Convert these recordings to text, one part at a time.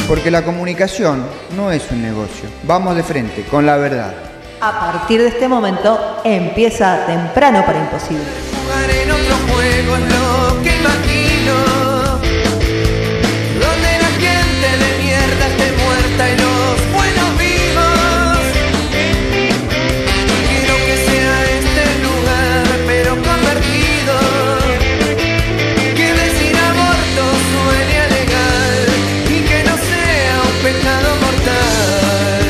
Porque la comunicación no es un negocio. Vamos de frente, con la verdad. A partir de este momento empieza Temprano para Imposible. Jugar en otro juego es lo que imagino, donde la gente de mierda esté muerta y los buenos vivos. Quiero que sea este lugar, pero convertido, que decir aborto suene legal y que no sea un pecado mortal.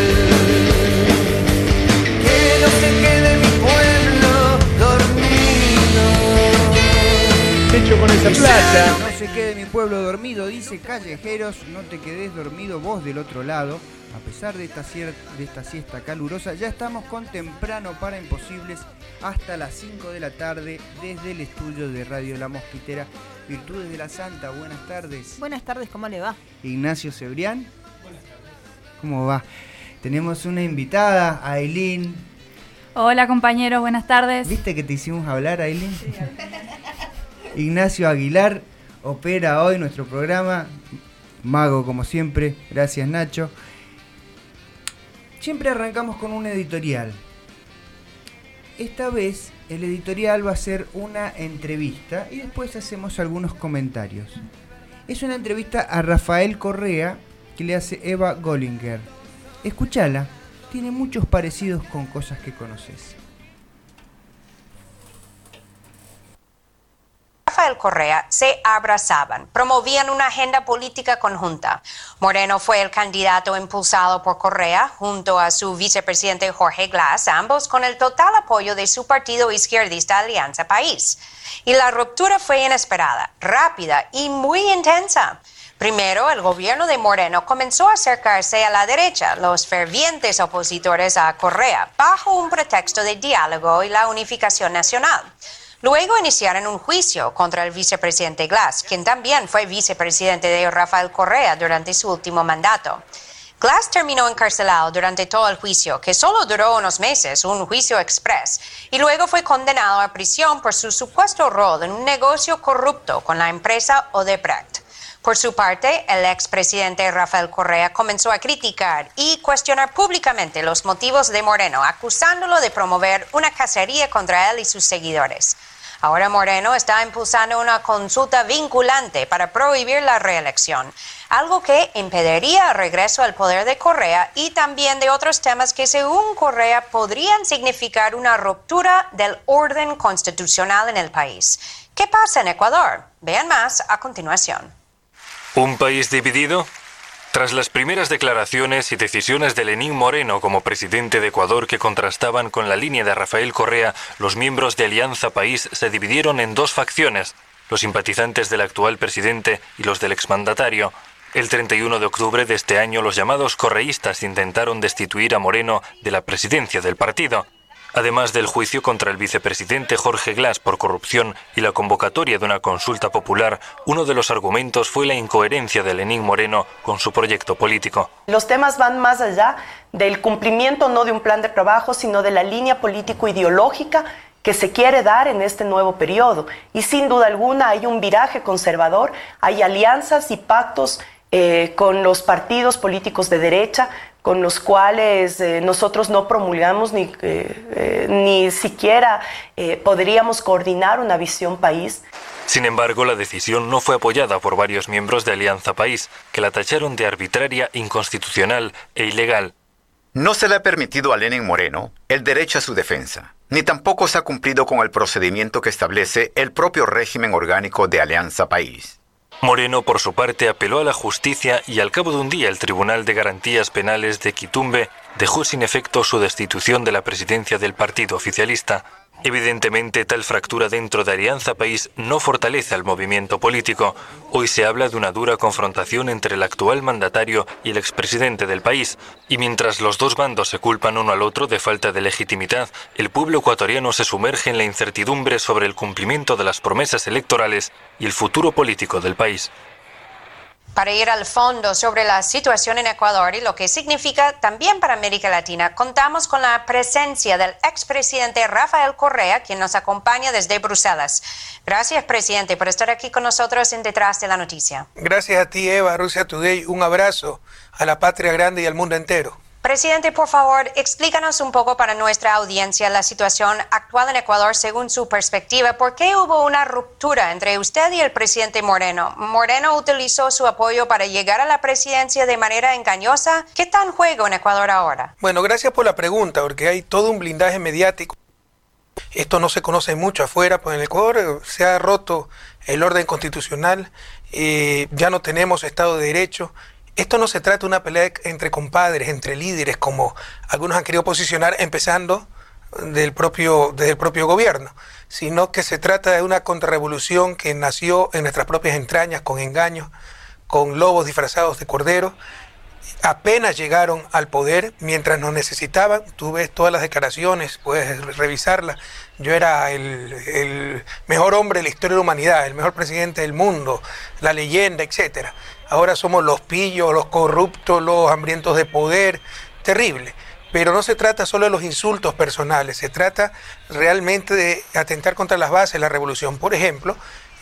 Que no se quede mi pueblo dormido. Hecho con esa plata. No se quede mi pueblo dormido, dice Callejeros, no te quedes dormido vos del otro lado. A pesar de esta siesta calurosa, ya estamos con Temprano para Imposibles hasta las 5 de la tarde desde el estudio de Radio La Mosquitera. Virtudes de la Santa, buenas tardes. Buenas tardes, ¿cómo le va? Ignacio Cebrián. Buenas tardes. ¿Cómo va? Tenemos una invitada, Ailín. Hola compañeros, buenas tardes. ¿Viste que te hicimos hablar, Ailín? Sí. Ignacio Aguilar opera hoy nuestro programa. Mago como siempre, gracias Nacho. Siempre arrancamos con un editorial. Esta vez el editorial va a ser una entrevista y después hacemos algunos comentarios. Es una entrevista a Rafael Correa que le hace Eva Gollinger. Escúchala, tiene muchos parecidos con cosas que conoces. Rafael Correa se abrazaban, promovían una agenda política conjunta. Moreno fue el candidato impulsado por Correa junto a su vicepresidente Jorge Glass, ambos con el total apoyo de su partido izquierdista Alianza País. Y la ruptura fue inesperada, rápida y muy intensa. Primero, el gobierno de Moreno comenzó a acercarse a la derecha, los fervientes opositores a Correa, bajo un pretexto de diálogo y la unificación nacional. Luego iniciaron un juicio contra el vicepresidente Glass, quien también fue vicepresidente de Rafael Correa durante su último mandato. Glass terminó encarcelado durante todo el juicio, que solo duró unos meses, un juicio express, y luego fue condenado a prisión por su supuesto rol en un negocio corrupto con la empresa Odebrecht. Por su parte, el expresidente Rafael Correa comenzó a criticar y cuestionar públicamente los motivos de Moreno, acusándolo de promover una cacería contra él y sus seguidores. Ahora Moreno está impulsando una consulta vinculante para prohibir la reelección, algo que impediría el regreso al poder de Correa y también de otros temas que, según Correa, podrían significar una ruptura del orden constitucional en el país. ¿Qué pasa en Ecuador? Vean más a continuación. ¿Un país dividido? Tras las primeras declaraciones y decisiones de Lenín Moreno como presidente de Ecuador que contrastaban con la línea de Rafael Correa, los miembros de Alianza País se dividieron en dos facciones, los simpatizantes del actual presidente y los del exmandatario. El 31 de octubre de este año, los llamados correístas intentaron destituir a Moreno de la presidencia del partido. Además del juicio contra el vicepresidente Jorge Glass por corrupción y la convocatoria de una consulta popular, uno de los argumentos fue la incoherencia de Lenín Moreno con su proyecto político. Los temas van más allá del cumplimiento no de un plan de trabajo, sino de la línea político-ideológica que se quiere dar en este nuevo periodo. Y sin duda alguna hay un viraje conservador, hay alianzas y pactos con los partidos políticos de derecha, con los cuales nosotros no promulgamos ni siquiera podríamos coordinar una visión país. Sin embargo, la decisión no fue apoyada por varios miembros de Alianza País, que la tacharon de arbitraria, inconstitucional e ilegal. No se le ha permitido a Lenín Moreno el derecho a su defensa, ni tampoco se ha cumplido con el procedimiento que establece el propio régimen orgánico de Alianza País. Moreno, por su parte, apeló a la justicia y al cabo de un día el Tribunal de Garantías Penales de Quitumbe dejó sin efecto su destitución de la presidencia del partido oficialista. Evidentemente, tal fractura dentro de Alianza País no fortalece al movimiento político. Hoy se habla de una dura confrontación entre el actual mandatario y el expresidente del país. Y mientras los dos bandos se culpan uno al otro de falta de legitimidad, el pueblo ecuatoriano se sumerge en la incertidumbre sobre el cumplimiento de las promesas electorales y el futuro político del país. Para ir al fondo sobre la situación en Ecuador y lo que significa también para América Latina, contamos con la presencia del expresidente Rafael Correa, quien nos acompaña desde Bruselas. Gracias, presidente, por estar aquí con nosotros en Detrás de la Noticia. Gracias a ti, Eva, Russia Today. Un abrazo a la patria grande y al mundo entero. Presidente, por favor, explícanos un poco para nuestra audiencia la situación actual en Ecuador según su perspectiva. ¿Por qué hubo una ruptura entre usted y el presidente Moreno? ¿Moreno utilizó su apoyo para llegar a la presidencia de manera engañosa? ¿Qué está en juego en Ecuador ahora? Bueno, gracias por la pregunta, porque hay todo un blindaje mediático. Esto no se conoce mucho afuera, pues en Ecuador se ha roto el orden constitucional, ya no tenemos Estado de Derecho. Esto no se trata de una pelea entre compadres, entre líderes, como algunos han querido posicionar, empezando desde el propio gobierno, sino que se trata de una contrarrevolución que nació en nuestras propias entrañas, con engaños, con lobos disfrazados de cordero. Apenas llegaron al poder, mientras nos necesitaban, tú ves todas las declaraciones, puedes revisarlas. Yo era el mejor hombre de la historia de la humanidad, el mejor presidente del mundo, la leyenda, etcétera. Ahora somos los pillos, los corruptos, los hambrientos de poder, terrible. Pero no se trata solo de los insultos personales, se trata realmente de atentar contra las bases de la revolución. Por ejemplo,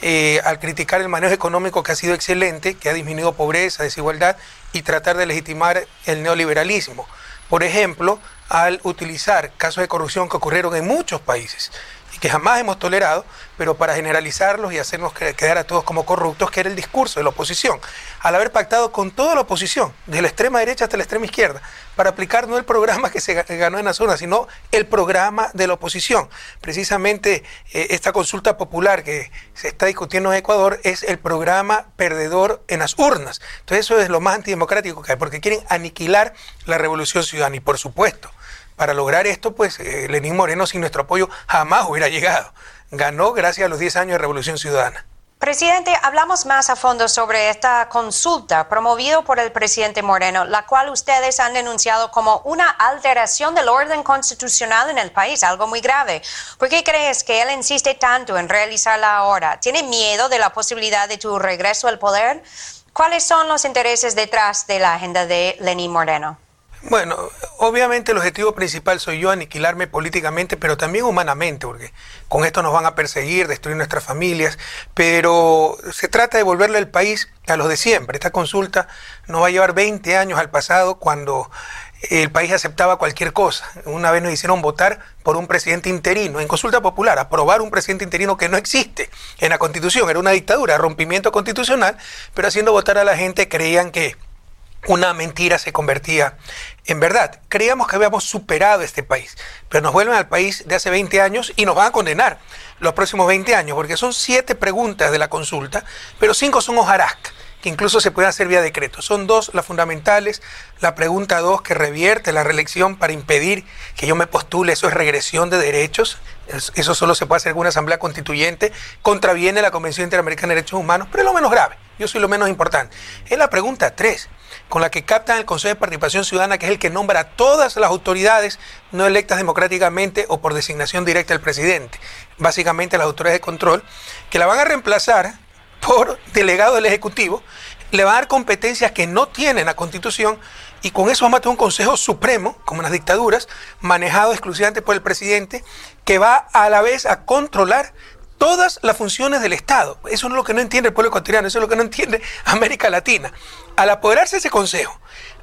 al criticar el manejo económico que ha sido excelente, que ha disminuido pobreza, desigualdad, y tratar de legitimar el neoliberalismo. Por ejemplo, al utilizar casos de corrupción que ocurrieron en muchos países y que jamás hemos tolerado, pero para generalizarlos y hacernos quedar a todos como corruptos, que era el discurso de la oposición, al haber pactado con toda la oposición, de la extrema derecha hasta la extrema izquierda, para aplicar no el programa que se ganó en la zona, sino el programa de la oposición. Precisamente esta consulta popular que se está discutiendo en Ecuador es el programa perdedor en las urnas. Entonces eso es lo más antidemocrático que hay, porque quieren aniquilar la revolución ciudadana. Y por supuesto, para lograr esto, pues Lenín Moreno sin nuestro apoyo jamás hubiera llegado. Ganó gracias a los 10 años de Revolución Ciudadana. Presidente, hablamos más a fondo sobre esta consulta promovida por el presidente Moreno, la cual ustedes han denunciado como una alteración del orden constitucional en el país, algo muy grave. ¿Por qué crees que él insiste tanto en realizarla ahora? ¿Tiene miedo de la posibilidad de tu regreso al poder? ¿Cuáles son los intereses detrás de la agenda de Lenín Moreno? Bueno, obviamente el objetivo principal soy yo, aniquilarme políticamente, pero también humanamente, porque con esto nos van a perseguir, destruir nuestras familias, pero se trata de devolverle el país a los de siempre. Esta consulta nos va a llevar 20 años al pasado, cuando el país aceptaba cualquier cosa. Una vez nos hicieron votar por un presidente interino, en consulta popular, aprobar un presidente interino que no existe en la Constitución, era una dictadura, rompimiento constitucional, pero haciendo votar a la gente creían que una mentira se convertía en verdad. Creíamos que habíamos superado este país, pero nos vuelven al país de hace 20 años y nos van a condenar los próximos 20 años, porque son 7 preguntas de la consulta, pero 5 son hojarasca, que incluso se pueden hacer vía decreto. Son 2 las fundamentales. La pregunta 2, que revierte la reelección para impedir que yo me postule, eso es regresión de derechos. Eso solo se puede hacer en una asamblea constituyente, contraviene la Convención Interamericana de Derechos Humanos, pero es lo menos grave, yo soy lo menos importante. Es la pregunta 3, con la que captan el Consejo de Participación Ciudadana, que es el que nombra a todas las autoridades no electas democráticamente o por designación directa del presidente, básicamente las autoridades de control, que la van a reemplazar por delegado del Ejecutivo, le van a dar competencias que no tiene la Constitución, y con eso vamos a tener un Consejo Supremo, como en las dictaduras, manejado exclusivamente por el presidente, que va a la vez a controlar todas las funciones del Estado. Eso no es lo que no entiende el pueblo ecuatoriano, eso es lo que no entiende América Latina. Al apoderarse ese Consejo,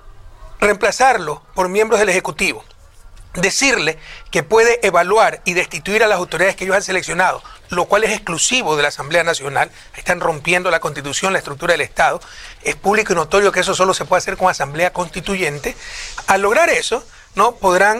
reemplazarlo por miembros del Ejecutivo, decirle que puede evaluar y destituir a las autoridades que ellos han seleccionado, lo cual es exclusivo de la Asamblea Nacional, están rompiendo la Constitución, la estructura del Estado, es público y notorio que eso solo se puede hacer con Asamblea Constituyente. Al lograr eso, ¿no?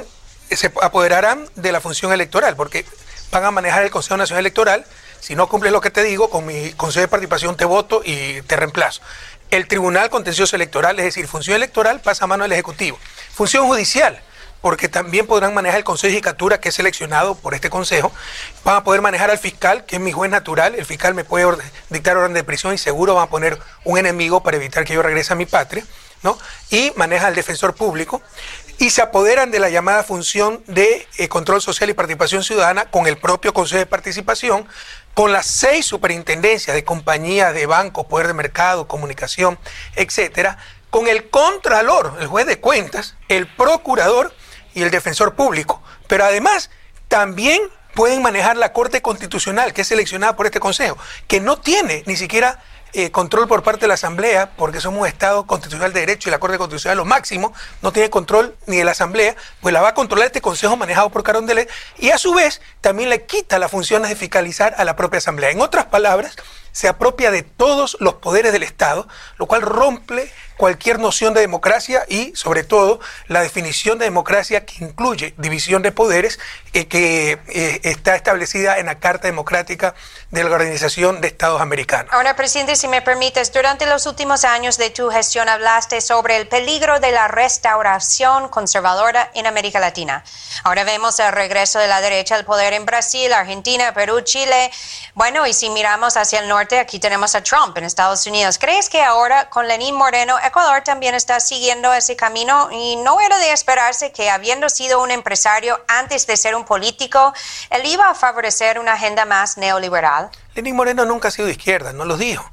Se apoderarán de la función electoral, porque van a manejar el Consejo Nacional Electoral. Si no cumples lo que te digo, con mi Consejo de Participación te voto y te reemplazo. El Tribunal Contencioso Electoral, es decir, función electoral pasa a mano del Ejecutivo. Función judicial, porque también podrán manejar el Consejo de Judicatura, que es seleccionado por este Consejo. Van a poder manejar al fiscal, que es mi juez natural. El fiscal me puede dictar orden de prisión y seguro van a poner un enemigo para evitar que yo regrese a mi patria, ¿no? Y maneja al defensor público. y se apoderan de la llamada función de control social y participación ciudadana con el propio Consejo de Participación, con las 6 superintendencias de compañías, de bancos, poder de mercado, comunicación, etcétera, con el Contralor, el juez de cuentas, el Procurador y el Defensor Público. Pero además también pueden manejar la Corte Constitucional, que es seleccionada por este Consejo, que no tiene ni siquiera control por parte de la Asamblea, porque somos un Estado constitucional de derecho y la Corte Constitucional lo máximo, no tiene control ni de la Asamblea, pues la va a controlar este Consejo manejado por Carondelet, y a su vez también le quita las funciones de fiscalizar a la propia Asamblea. En otras palabras, se apropia de todos los poderes del Estado, lo cual rompe cualquier noción de democracia y, sobre todo, la definición de democracia que incluye división de poderes que está establecida en la Carta Democrática de la Organización de Estados Americanos. Ahora, presidente, si me permites, durante los últimos años de tu gestión hablaste sobre el peligro de la restauración conservadora en América Latina. Ahora vemos el regreso de la derecha al poder en Brasil, Argentina, Perú, Chile. Bueno, y si miramos hacia el norte, aquí tenemos a Trump en Estados Unidos. ¿Crees que ahora con Lenín Moreno, Ecuador también está siguiendo ese camino? Y no era de esperarse que, habiendo sido un empresario antes de ser un político, él iba a favorecer una agenda más neoliberal. Lenín Moreno nunca ha sido de izquierda, no lo dijo.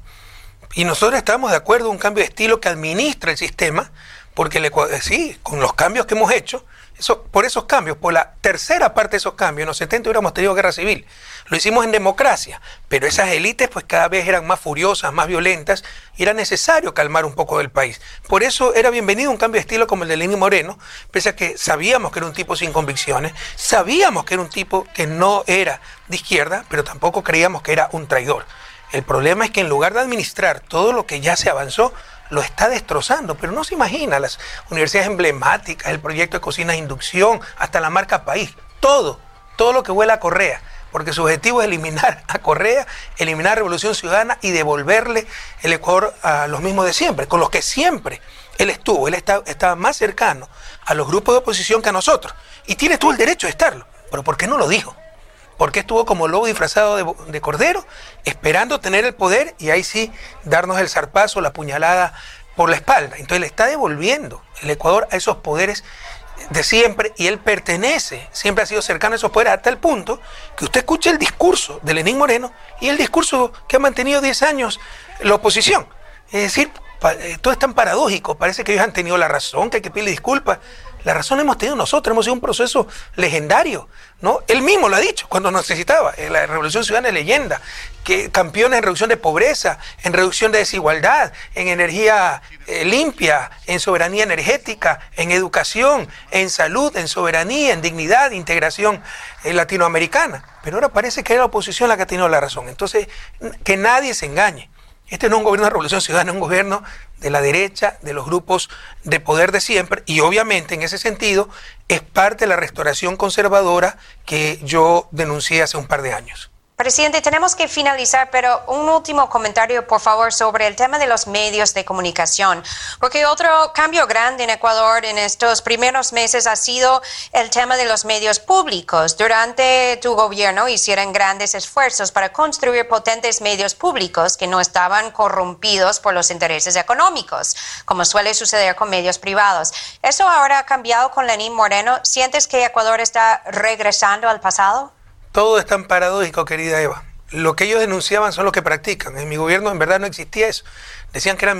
Y nosotros estamos de acuerdo en un cambio de estilo que administra el sistema, porque sí, con los cambios que hemos hecho, por esos cambios, por la tercera parte de esos cambios, en los 70 hubiéramos tenido guerra civil. Lo hicimos en democracia, pero esas élites pues cada vez eran más furiosas, más violentas, y era necesario calmar un poco el país. Por eso era bienvenido un cambio de estilo como el de Lenín Moreno, pese a que sabíamos que era un tipo sin convicciones, sabíamos que era un tipo que no era de izquierda, pero tampoco creíamos que era un traidor. El problema es que en lugar de administrar todo lo que ya se avanzó, lo está destrozando, pero no se imagina las universidades emblemáticas, el proyecto de cocinas de inducción, hasta la marca País, todo lo que huele a Correa, porque su objetivo es eliminar a Correa, eliminar a Revolución Ciudadana y devolverle el Ecuador a los mismos de siempre, con los que siempre él estuvo. Él estaba más cercano a los grupos de oposición que a nosotros, y tiene todo el derecho de estarlo, pero ¿por qué no lo dijo? Porque estuvo como lobo disfrazado de cordero, esperando tener el poder y ahí sí darnos el zarpazo, la puñalada por la espalda. Entonces le está devolviendo el Ecuador a esos poderes de siempre, y él pertenece, siempre ha sido cercano a esos poderes, hasta el punto que usted escucha el discurso de Lenín Moreno y el discurso que ha mantenido 10 años la oposición. Es decir, todo es tan paradójico, parece que ellos han tenido la razón, que hay que pedirle disculpas. La razón hemos tenido nosotros, hemos sido un proceso legendario, ¿no? Él mismo lo ha dicho cuando nos necesitaba. La Revolución Ciudadana es leyenda, que campeones en reducción de pobreza, en reducción de desigualdad, en energía limpia, en soberanía energética, en educación, en salud, en soberanía, en dignidad, integración latinoamericana. Pero ahora parece que es la oposición la que ha tenido la razón. Entonces, que nadie se engañe. Este no es un gobierno de Revolución Ciudadana, es un gobierno de la derecha, de los grupos de poder de siempre, y obviamente en ese sentido es parte de la restauración conservadora que yo denuncié hace un par de años. Presidente, tenemos que finalizar, pero un último comentario, por favor, sobre el tema de los medios de comunicación, porque otro cambio grande en Ecuador en estos primeros meses ha sido el tema de los medios públicos. Durante tu gobierno hicieron grandes esfuerzos para construir potentes medios públicos que no estaban corrompidos por los intereses económicos, como suele suceder con medios privados. ¿Eso ahora ha cambiado con Lenín Moreno? ¿Sientes que Ecuador está regresando al pasado? Todo es tan paradójico, querida Eva. Lo que ellos denunciaban son lo que practican. En mi gobierno en verdad no existía eso. Decían que eran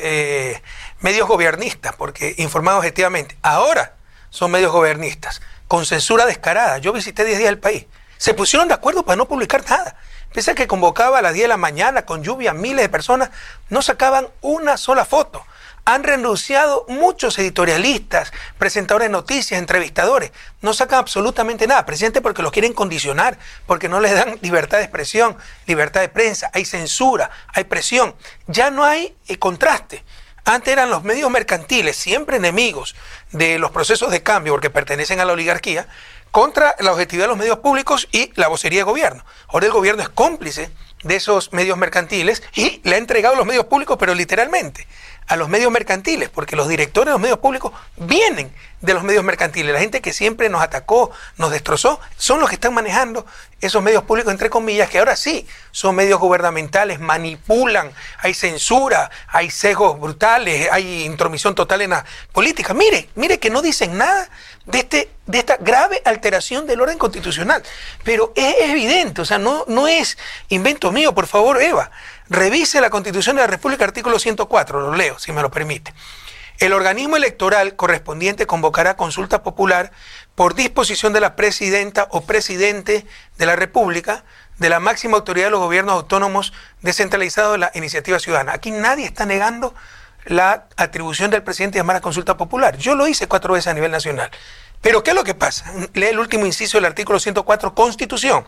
medios gobiernistas, porque informaban objetivamente. Ahora son medios gobiernistas, con censura descarada. Yo visité 10 días el país. Se pusieron de acuerdo para no publicar nada. Pese a que convocaba a las 10 de la mañana, con lluvia, miles de personas, no sacaban una sola foto. Han renunciado muchos editorialistas, presentadores de noticias, entrevistadores. No sacan absolutamente nada, presidente, porque los quieren condicionar, porque no les dan libertad de expresión, libertad de prensa, hay censura, hay presión. Ya no hay contraste. Antes eran los medios mercantiles, siempre enemigos de los procesos de cambio, porque pertenecen a la oligarquía, contra la objetividad de los medios públicos y la vocería de gobierno. Ahora el gobierno es cómplice de esos medios mercantiles y le ha entregado los medios públicos, pero literalmente, a los medios mercantiles, porque los directores de los medios públicos vienen de los medios mercantiles. La gente que siempre nos atacó, nos destrozó, son los que están manejando esos medios públicos, entre comillas, que ahora sí son medios gubernamentales, manipulan, hay censura, hay sesgos brutales, hay intromisión total en la política. Mire que no dicen nada de esta grave alteración del orden constitucional. Pero es evidente, o sea, no es invento mío. Por favor, Eva, revise la Constitución de la República, artículo 104, lo leo, si me lo permite. El organismo electoral correspondiente convocará consulta popular por disposición de la presidenta o presidente de la República, de la máxima autoridad de los gobiernos autónomos descentralizados de la iniciativa ciudadana. Aquí nadie está negando la atribución del presidente de llamar a consulta popular. Yo lo hice 4 veces a nivel nacional. Pero ¿qué es lo que pasa? Lee el último inciso del artículo 104, Constitución.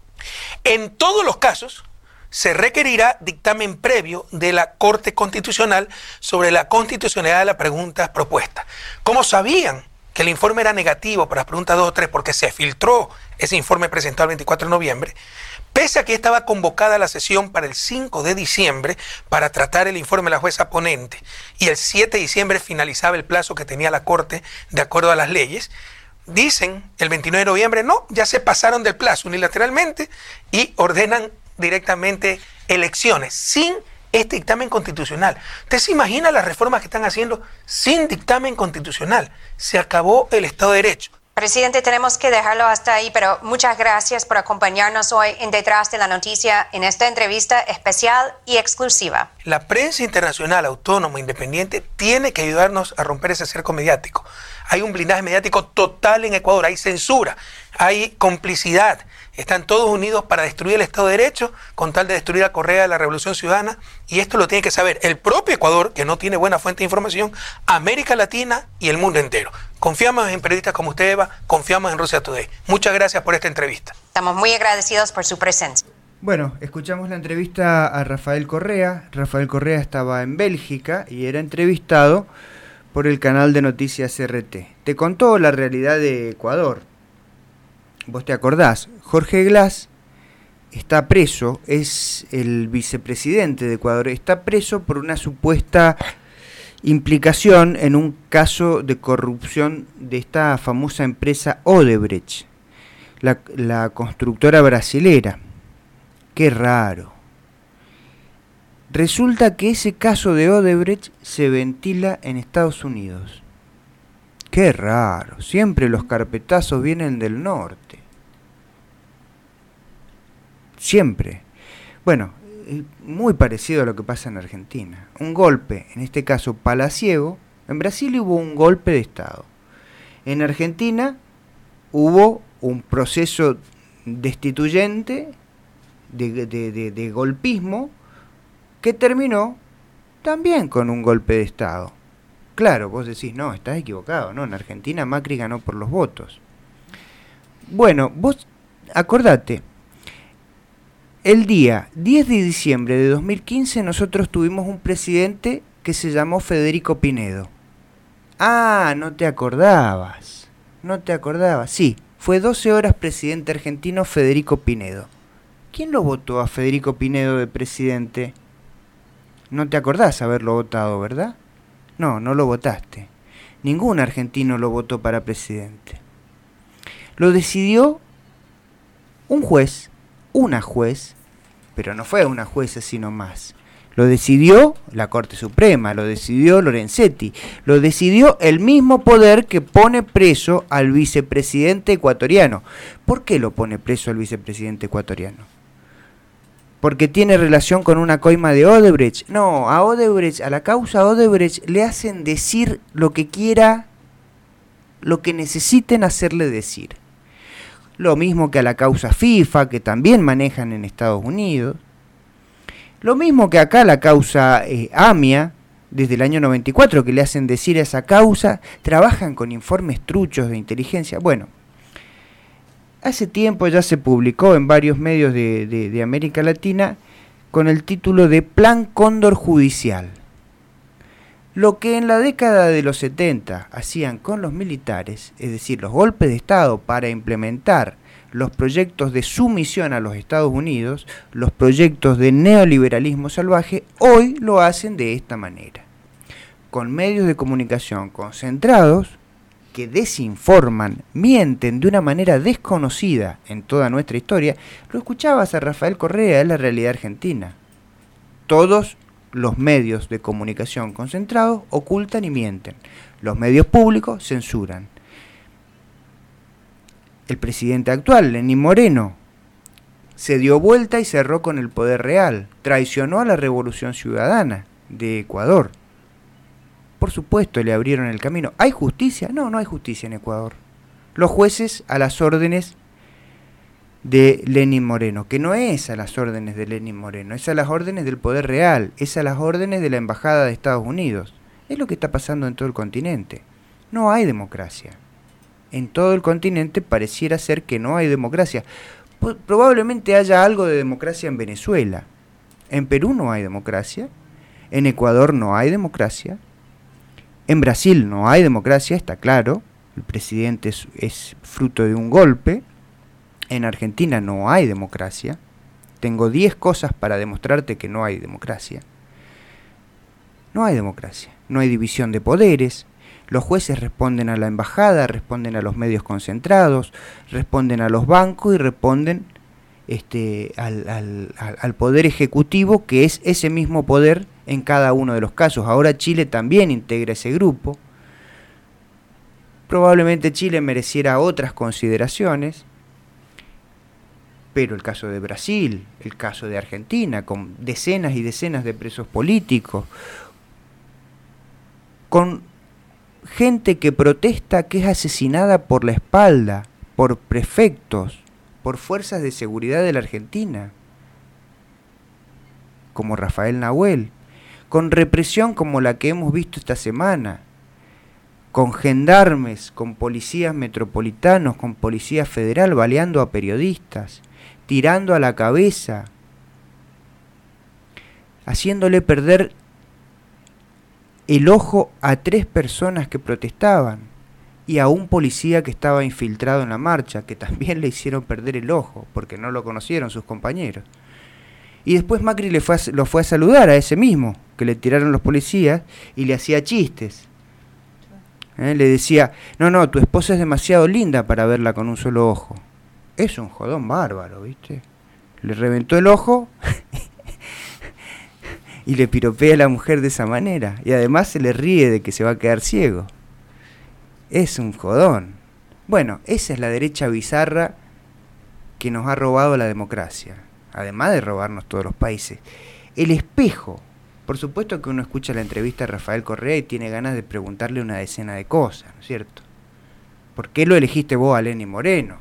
En todos los casos, se requerirá dictamen previo de la Corte Constitucional sobre la constitucionalidad de las preguntas propuestas. ¿Cómo sabían que el informe era negativo para las preguntas 2 o 3? Porque se filtró ese informe presentado el 24 de noviembre, pese a que estaba convocada la sesión para el 5 de diciembre para tratar el informe de la jueza ponente, y el 7 de diciembre finalizaba el plazo que tenía la Corte de acuerdo a las leyes. Dicen el 29 de noviembre, no, ya se pasaron del plazo unilateralmente y ordenan directamente elecciones sin este dictamen constitucional. ¿Usted se imagina las reformas que están haciendo sin dictamen constitucional? Se acabó el Estado de Derecho. Presidente, tenemos que dejarlo hasta ahí, pero muchas gracias por acompañarnos hoy en Detrás de la Noticia en esta entrevista especial y exclusiva. La prensa internacional, autónoma, independiente, tiene que ayudarnos a romper ese cerco mediático. Hay un blindaje mediático total en Ecuador, hay censura, hay complicidad. Están todos unidos para destruir el Estado de Derecho con tal de destruir a Correa de la Revolución Ciudadana, y esto lo tiene que saber el propio Ecuador, que no tiene buena fuente de información, América Latina y el mundo entero. Confiamos en periodistas como usted, Eva, confiamos en Russia Today. Muchas gracias por esta entrevista. Estamos muy agradecidos por su presencia. Bueno, escuchamos la entrevista a Rafael Correa. Rafael Correa estaba en Bélgica y era entrevistado por el canal de noticias RT. Te contó la realidad de Ecuador. Vos te acordás, Jorge Glass está preso, es el vicepresidente de Ecuador, está preso por una supuesta implicación en un caso de corrupción de esta famosa empresa Odebrecht, la constructora brasilera. Qué raro. Resulta que ese caso de Odebrecht se ventila en Estados Unidos. Qué raro, siempre los carpetazos vienen del norte. Siempre. Bueno, muy parecido a lo que pasa en Argentina. Un golpe, en este caso palaciego. En Brasil hubo un golpe de Estado. En Argentina hubo un proceso destituyente de golpismo que terminó también con un golpe de Estado. Claro, vos decís, no, estás equivocado, no, en Argentina Macri ganó por los votos. Bueno, vos acordate, el día 10 de diciembre de 2015 nosotros tuvimos un presidente que se llamó Federico Pinedo. Ah, no te acordabas, sí, fue 12 horas presidente argentino Federico Pinedo. ¿Quién lo votó a Federico Pinedo de presidente? No te acordás haberlo votado, ¿verdad? No, no lo votaste. Ningún argentino lo votó para presidente. Lo decidió un juez, una juez, pero no fue una jueza sino más. Lo decidió la Corte Suprema, lo decidió Lorenzetti, lo decidió el mismo poder que pone preso al vicepresidente ecuatoriano. ¿Por qué lo pone preso al vicepresidente ecuatoriano? ¿Porque tiene relación con una coima de Odebrecht? No, a Odebrecht, a la causa Odebrecht, le hacen decir lo que quiera, lo que necesiten hacerle decir. Lo mismo que a la causa FIFA, que también manejan en Estados Unidos. Lo mismo que acá la causa AMIA, desde el año 94, que le hacen decir a esa causa, trabajan con informes truchos de inteligencia. Bueno, hace tiempo ya se publicó en varios medios de América Latina con el título de Plan Cóndor Judicial. Lo que en la década de los 70 hacían con los militares, es decir, los golpes de Estado para implementar los proyectos de sumisión a los Estados Unidos, los proyectos de neoliberalismo salvaje, hoy lo hacen de esta manera. con medios de comunicación concentrados que desinforman, mienten de una manera desconocida en toda nuestra historia. Lo escuchabas a Rafael Correa, es la realidad argentina. Todos los medios de comunicación concentrados ocultan y mienten. Los medios públicos censuran. El presidente actual, Lenín Moreno, se dio vuelta y cerró con el poder real. Traicionó a la Revolución Ciudadana de Ecuador. Por supuesto, le abrieron el camino. ¿Hay justicia? No, no hay justicia en Ecuador. Los jueces a las órdenes de Lenín Moreno, que no es a las órdenes de Lenín Moreno, es a las órdenes del poder real, es a las órdenes de la Embajada de Estados Unidos. Es lo que está pasando en todo el continente. No hay democracia. En todo el continente pareciera ser que no hay democracia. Probablemente haya algo de democracia en Venezuela. En Perú no hay democracia. En Ecuador no hay democracia. En Brasil no hay democracia, está claro. El presidente es fruto de un golpe. En Argentina no hay democracia. Tengo 10 cosas para demostrarte que no hay democracia. No hay democracia. No hay división de poderes. Los jueces responden a la embajada, responden a los medios concentrados, responden a los bancos y responden al poder ejecutivo, que es ese mismo poder en cada uno de los casos. Ahora Chile también integra ese grupo. Probablemente Chile mereciera otras consideraciones, pero el caso de Brasil, el caso de Argentina, con decenas y decenas de presos políticos, con gente que protesta, que es asesinada por la espalda, por prefectos, por fuerzas de seguridad de la Argentina, como Rafael Nahuel, con represión como la que hemos visto esta semana, con gendarmes, con policías metropolitanos, con policía federal baleando a periodistas, tirando a la cabeza, haciéndole perder el ojo a 3 personas que protestaban y a un policía que estaba infiltrado en la marcha, que también le hicieron perder el ojo porque no lo conocieron sus compañeros. Y después Macri lo fue a saludar a ese mismo que le tiraron los policías y le hacía chistes. Le decía, no, tu esposa es demasiado linda para verla con un solo ojo. Es un jodón bárbaro, ¿viste? Le reventó el ojo y le piropea a la mujer de esa manera. Y además se le ríe de que se va a quedar ciego. Es un jodón. Bueno, esa es la derecha bizarra que nos ha robado la democracia. Además de robarnos todos los países. El espejo. Por supuesto que uno escucha la entrevista a Rafael Correa y tiene ganas de preguntarle una decena de cosas, ¿no es cierto? ¿Por qué lo elegiste vos a Lenín Moreno?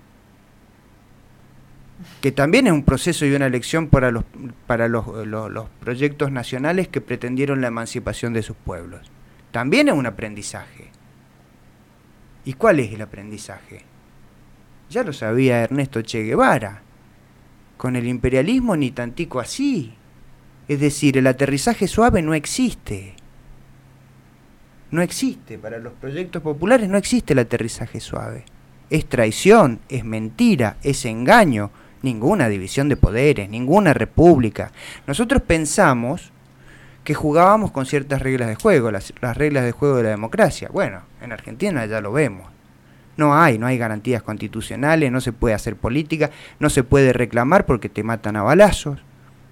Que también es un proceso y una elección para los proyectos nacionales que pretendieron la emancipación de sus pueblos. También es un aprendizaje. ¿Y cuál es el aprendizaje? Ya lo sabía Ernesto Che Guevara. Con el imperialismo ni tantico así. Es decir, el aterrizaje suave no existe. No existe. Para los proyectos populares no existe el aterrizaje suave. Es traición, es mentira, es engaño. Ninguna división de poderes, ninguna república. Nosotros pensamos que jugábamos con ciertas reglas de juego, las reglas de juego de la democracia. Bueno, en Argentina ya lo vemos. No hay garantías constitucionales, no se puede hacer política, no se puede reclamar porque te matan a balazos.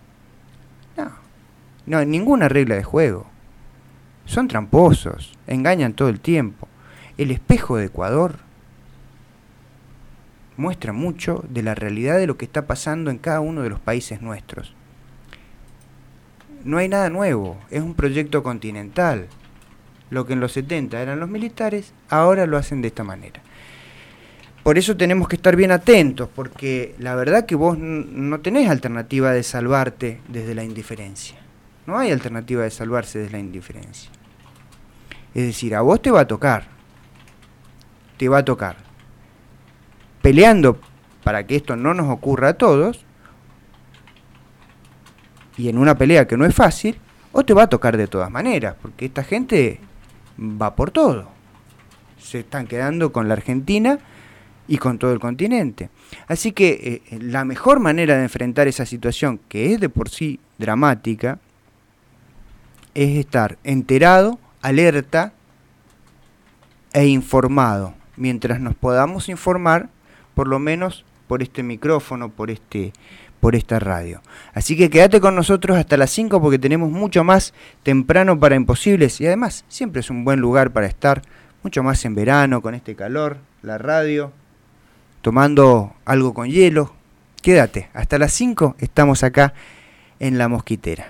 No hay ninguna regla de juego. Son tramposos, engañan todo el tiempo. El espejo de Ecuador muestra mucho de la realidad de lo que está pasando en cada uno de los países nuestros. No hay nada nuevo, es un proyecto continental. Lo que en los 70 eran los militares, ahora lo hacen de esta manera. Por eso tenemos que estar bien atentos, porque la verdad que vos no tenés alternativa de salvarte desde la indiferencia. No hay alternativa de salvarse desde la indiferencia. Es decir, a vos te va a tocar. Peleando para que esto no nos ocurra a todos, y en una pelea que no es fácil, o te va a tocar de todas maneras, porque esta gente va por todo. Se están quedando con la Argentina y con todo el continente. Así que la mejor manera de enfrentar esa situación, que es de por sí dramática, es estar enterado alerta e informado, mientras nos podamos informar, por lo menos por este micrófono, por esta radio. Así que quédate con nosotros hasta las 5 porque tenemos mucho más temprano para Imposibles y además siempre es un buen lugar para estar, mucho más en verano con este calor, la radio, tomando algo con hielo. Quédate, hasta las 5 estamos acá en La Mosquitera.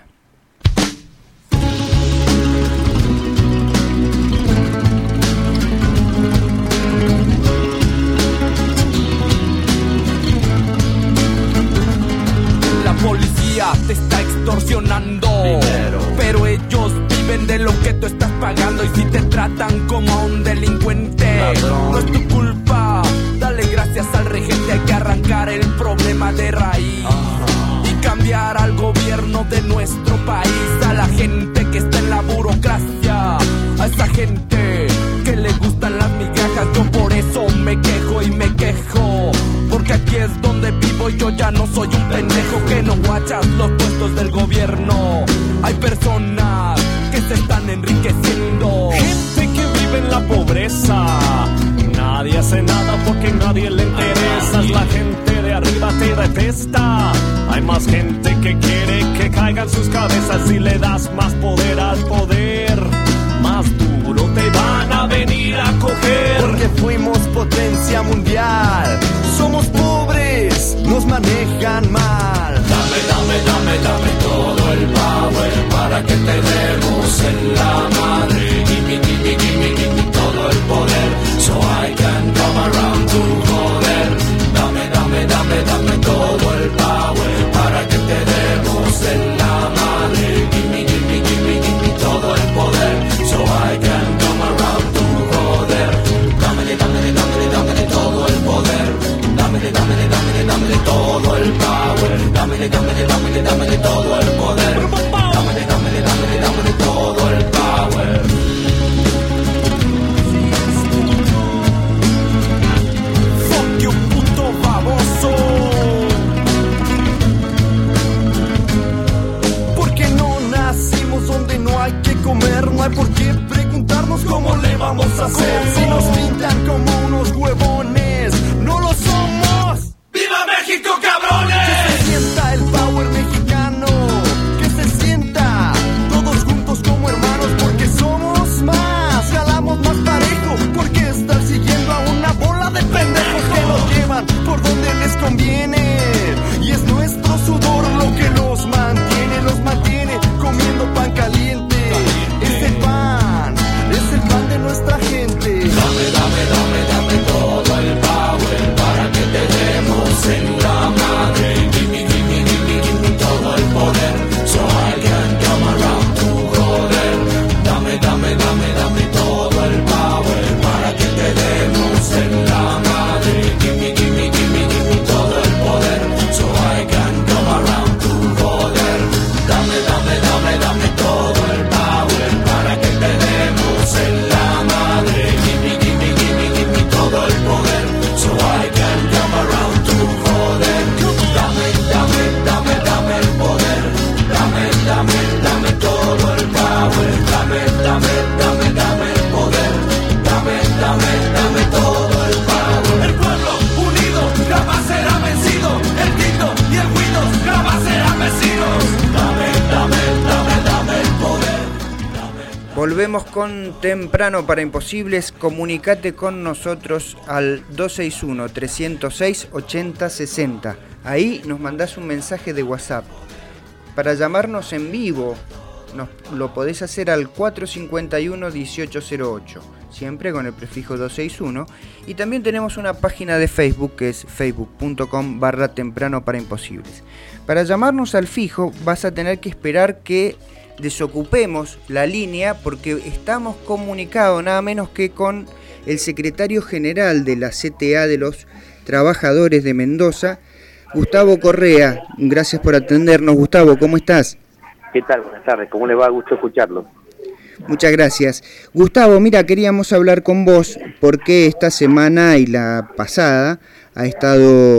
Policía te está extorsionando dinero, pero ellos viven de lo que tú estás pagando. Y si te tratan como a un delincuente, ladrón, no es tu culpa. Dale gracias al regente, hay que arrancar el problema de raíz y cambiar al gobierno de nuestro país. A la gente que está en la burocracia, a esa gente que le gustan las migajas. Yo por eso me quejo y me quejo, porque aquí es donde vivo y yo ya no soy un pendejo que no guachas los puestos del gobierno. Hay personas que se están enriqueciendo, gente que vive en la pobreza. Nadie hace nada porque nadie le interesa. La gente de arriba te detesta. Hay más gente que quiere que caigan sus cabezas. Si le das más poder al poder, más duro te van a venir a coger. Porque fuimos potencia mundial, somos pobres, nos manejan mal. Dame, dame, dame, dame todo el power para que te demos en la madre. Gimme, gimme, gimme, gimme todo el poder, so I can come around to joder. Dame, dame, dame, dame todo el power para que te demos en la madre. Gimme, gimme, gimme, gimme todo el poder, so I can come around to joder. Dame, dame, dame, dame todo el poder. Dame, dame, dame, dame todo el power. Dame, dame, dame, dame todo el poder. Dame, dame, dame, dame todo el power. Fuck you, puto baboso. Porque no nacimos donde no hay que comer, no hay por qué preguntarnos cómo le vamos a hacer. Si nos pintan como unos huevones, no lo somos. ¡Viva México, cabrones! Que se sienta el power mexicano, que se sienta todos juntos como hermanos, porque somos más, jalamos más parejo, porque estar siguiendo a una bola de pendejos que nos llevan por donde les conviene. Y es nuestro sudor lo que los mantiene comiendo pan caliente. Es el pan de nuestra gente. Dame, dame, dame, dame todo el power para que te demos en la madre. Gimme, gimme, gimme, gimme todo el poder, so I can come around to joder. Dame, dame, dame, dame todo el power para que te demos en la madre. Gimme, gimme, gimme, gimme todo el poder, so I can come around to joder. Dame, dame, dame, dame todo el power para que te demos en la madre. Gimme, gimme, gimme, gimme todo el poder, so I can come around to joder. Dame, dame, dame, dame el poder. Dame, dame, dame todo el power. Dame, dame, dame, dame el poder. Dame, dame, dame todo el power. El pueblo unido jamás será vencido. El Tito y el Windows jamás serán vecinos. Dame, dame, dame, dame el poder. Volvemos con Temprano para Imposibles. Comunicate con nosotros al 261-306-8060. Ahí nos mandás un mensaje de WhatsApp. Para llamarnos en vivo, lo podés hacer al 451-1808, siempre con el prefijo 261. Y también tenemos una página de Facebook que es facebook.com/Temprano para Imposibles. Para llamarnos al fijo vas a tener que esperar que desocupemos la línea, porque estamos comunicados nada menos que con el secretario general de la CTA de los Trabajadores de Mendoza, Gustavo Correa. Gracias por atendernos, Gustavo, ¿cómo estás? ¿Qué tal? Buenas tardes, ¿cómo le va? Gusto escucharlo. Muchas gracias. Gustavo, mira, queríamos hablar con vos porque esta semana y la pasada ha estado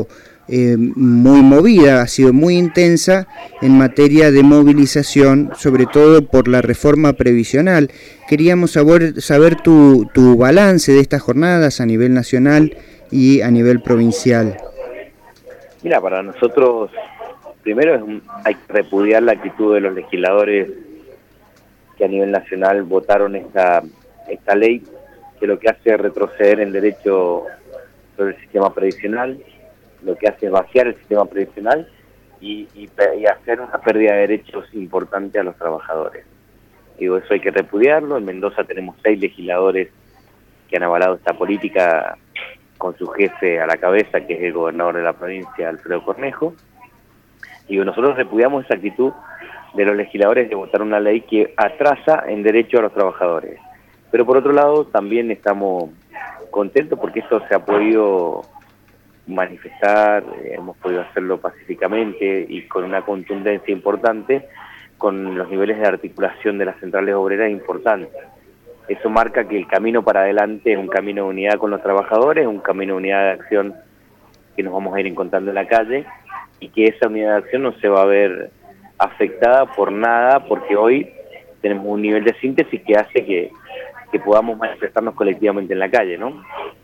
muy movida, ha sido muy intensa en materia de movilización, sobre todo por la reforma previsional. Queríamos saber tu balance de estas jornadas a nivel nacional y a nivel provincial. Mira, para nosotros, primero hay que repudiar la actitud de los legisladores que a nivel nacional votaron esta ley, que lo que hace es retroceder en derecho sobre el sistema previsional, lo que hace es vaciar el sistema previsional y hacer una pérdida de derechos importante a los trabajadores. Digo, eso hay que repudiarlo. En Mendoza tenemos 6 legisladores que han avalado esta política con su jefe a la cabeza, que es el gobernador de la provincia, Alfredo Cornejo. Digo, nosotros repudiamos esa actitud de los legisladores de votar una ley que atrasa en derecho a los trabajadores. Pero por otro lado, también estamos contentos porque esto se ha podido manifestar, hemos podido hacerlo pacíficamente y con una contundencia importante, con los niveles de articulación de las centrales obreras importantes. Eso marca que el camino para adelante es un camino de unidad con los trabajadores, un camino de unidad de acción que nos vamos a ir encontrando en la calle, y que esa unidad de acción no se va a ver afectada por nada, porque hoy tenemos un nivel de síntesis que hace que podamos manifestarnos colectivamente en la calle, ¿no?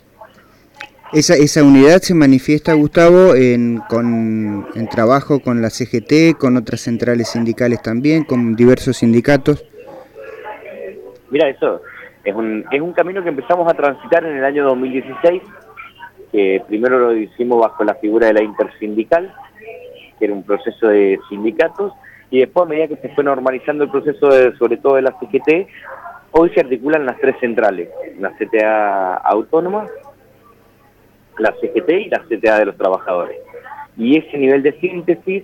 Esa unidad se manifiesta, Gustavo, en trabajo con la CGT, con otras centrales sindicales también, con diversos sindicatos. Mira, eso es un camino que empezamos a transitar en el año 2016, que primero lo hicimos bajo la figura de la intersindical, que era un proceso de sindicatos, y después a medida que se fue normalizando el proceso sobre todo de la CGT, hoy se articulan las 3 centrales, la CTA autónoma, la CGT y la CTA de los trabajadores. Y ese nivel de síntesis,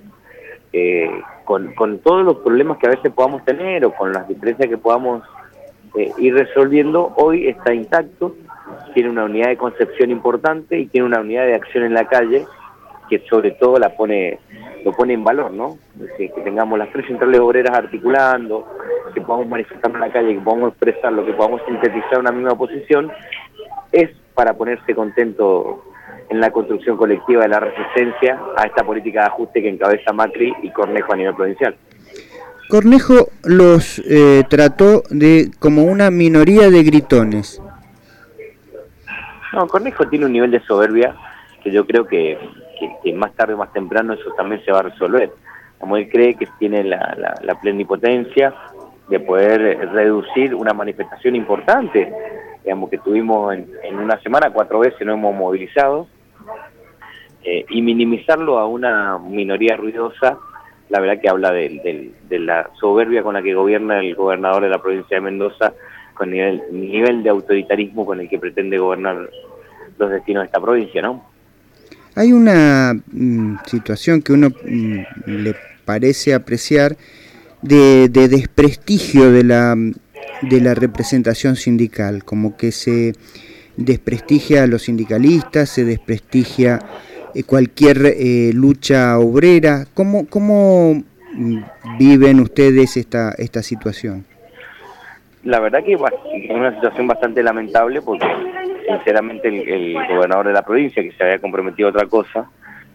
con todos los problemas que a veces podamos tener o con las diferencias que podamos ir resolviendo, hoy está intacto, tiene una unidad de concepción importante y tiene una unidad de acción en la calle que sobre todo lo pone en valor, ¿no? Es decir, que tengamos las 3 centrales obreras articulando, que podamos manifestarnos en la calle, que podamos expresar lo que podamos sintetizar una misma posición, es para ponerse contento en la construcción colectiva de la resistencia a esta política de ajuste que encabeza Macri y Cornejo a nivel provincial. Cornejo los trató como una minoría de gritones. No, Cornejo tiene un nivel de soberbia que yo creo que más tarde o más temprano eso también se va a resolver. Como él cree que tiene la plenipotencia de poder reducir una manifestación importante, digamos, que tuvimos en una semana 4 veces nos hemos movilizado, y minimizarlo a una minoría ruidosa, la verdad que habla de la soberbia con la que gobierna el gobernador de la provincia de Mendoza, con el nivel de autoritarismo con el que pretende gobernar los destinos de esta provincia, ¿no? Hay una situación que uno le parece apreciar de desprestigio de la representación sindical, como que se desprestigia a los sindicalistas, se desprestigia cualquier lucha obrera. ¿Cómo viven ustedes esta situación? La verdad que es una situación bastante lamentable porque sinceramente el gobernador de la provincia, que se había comprometido a otra cosa,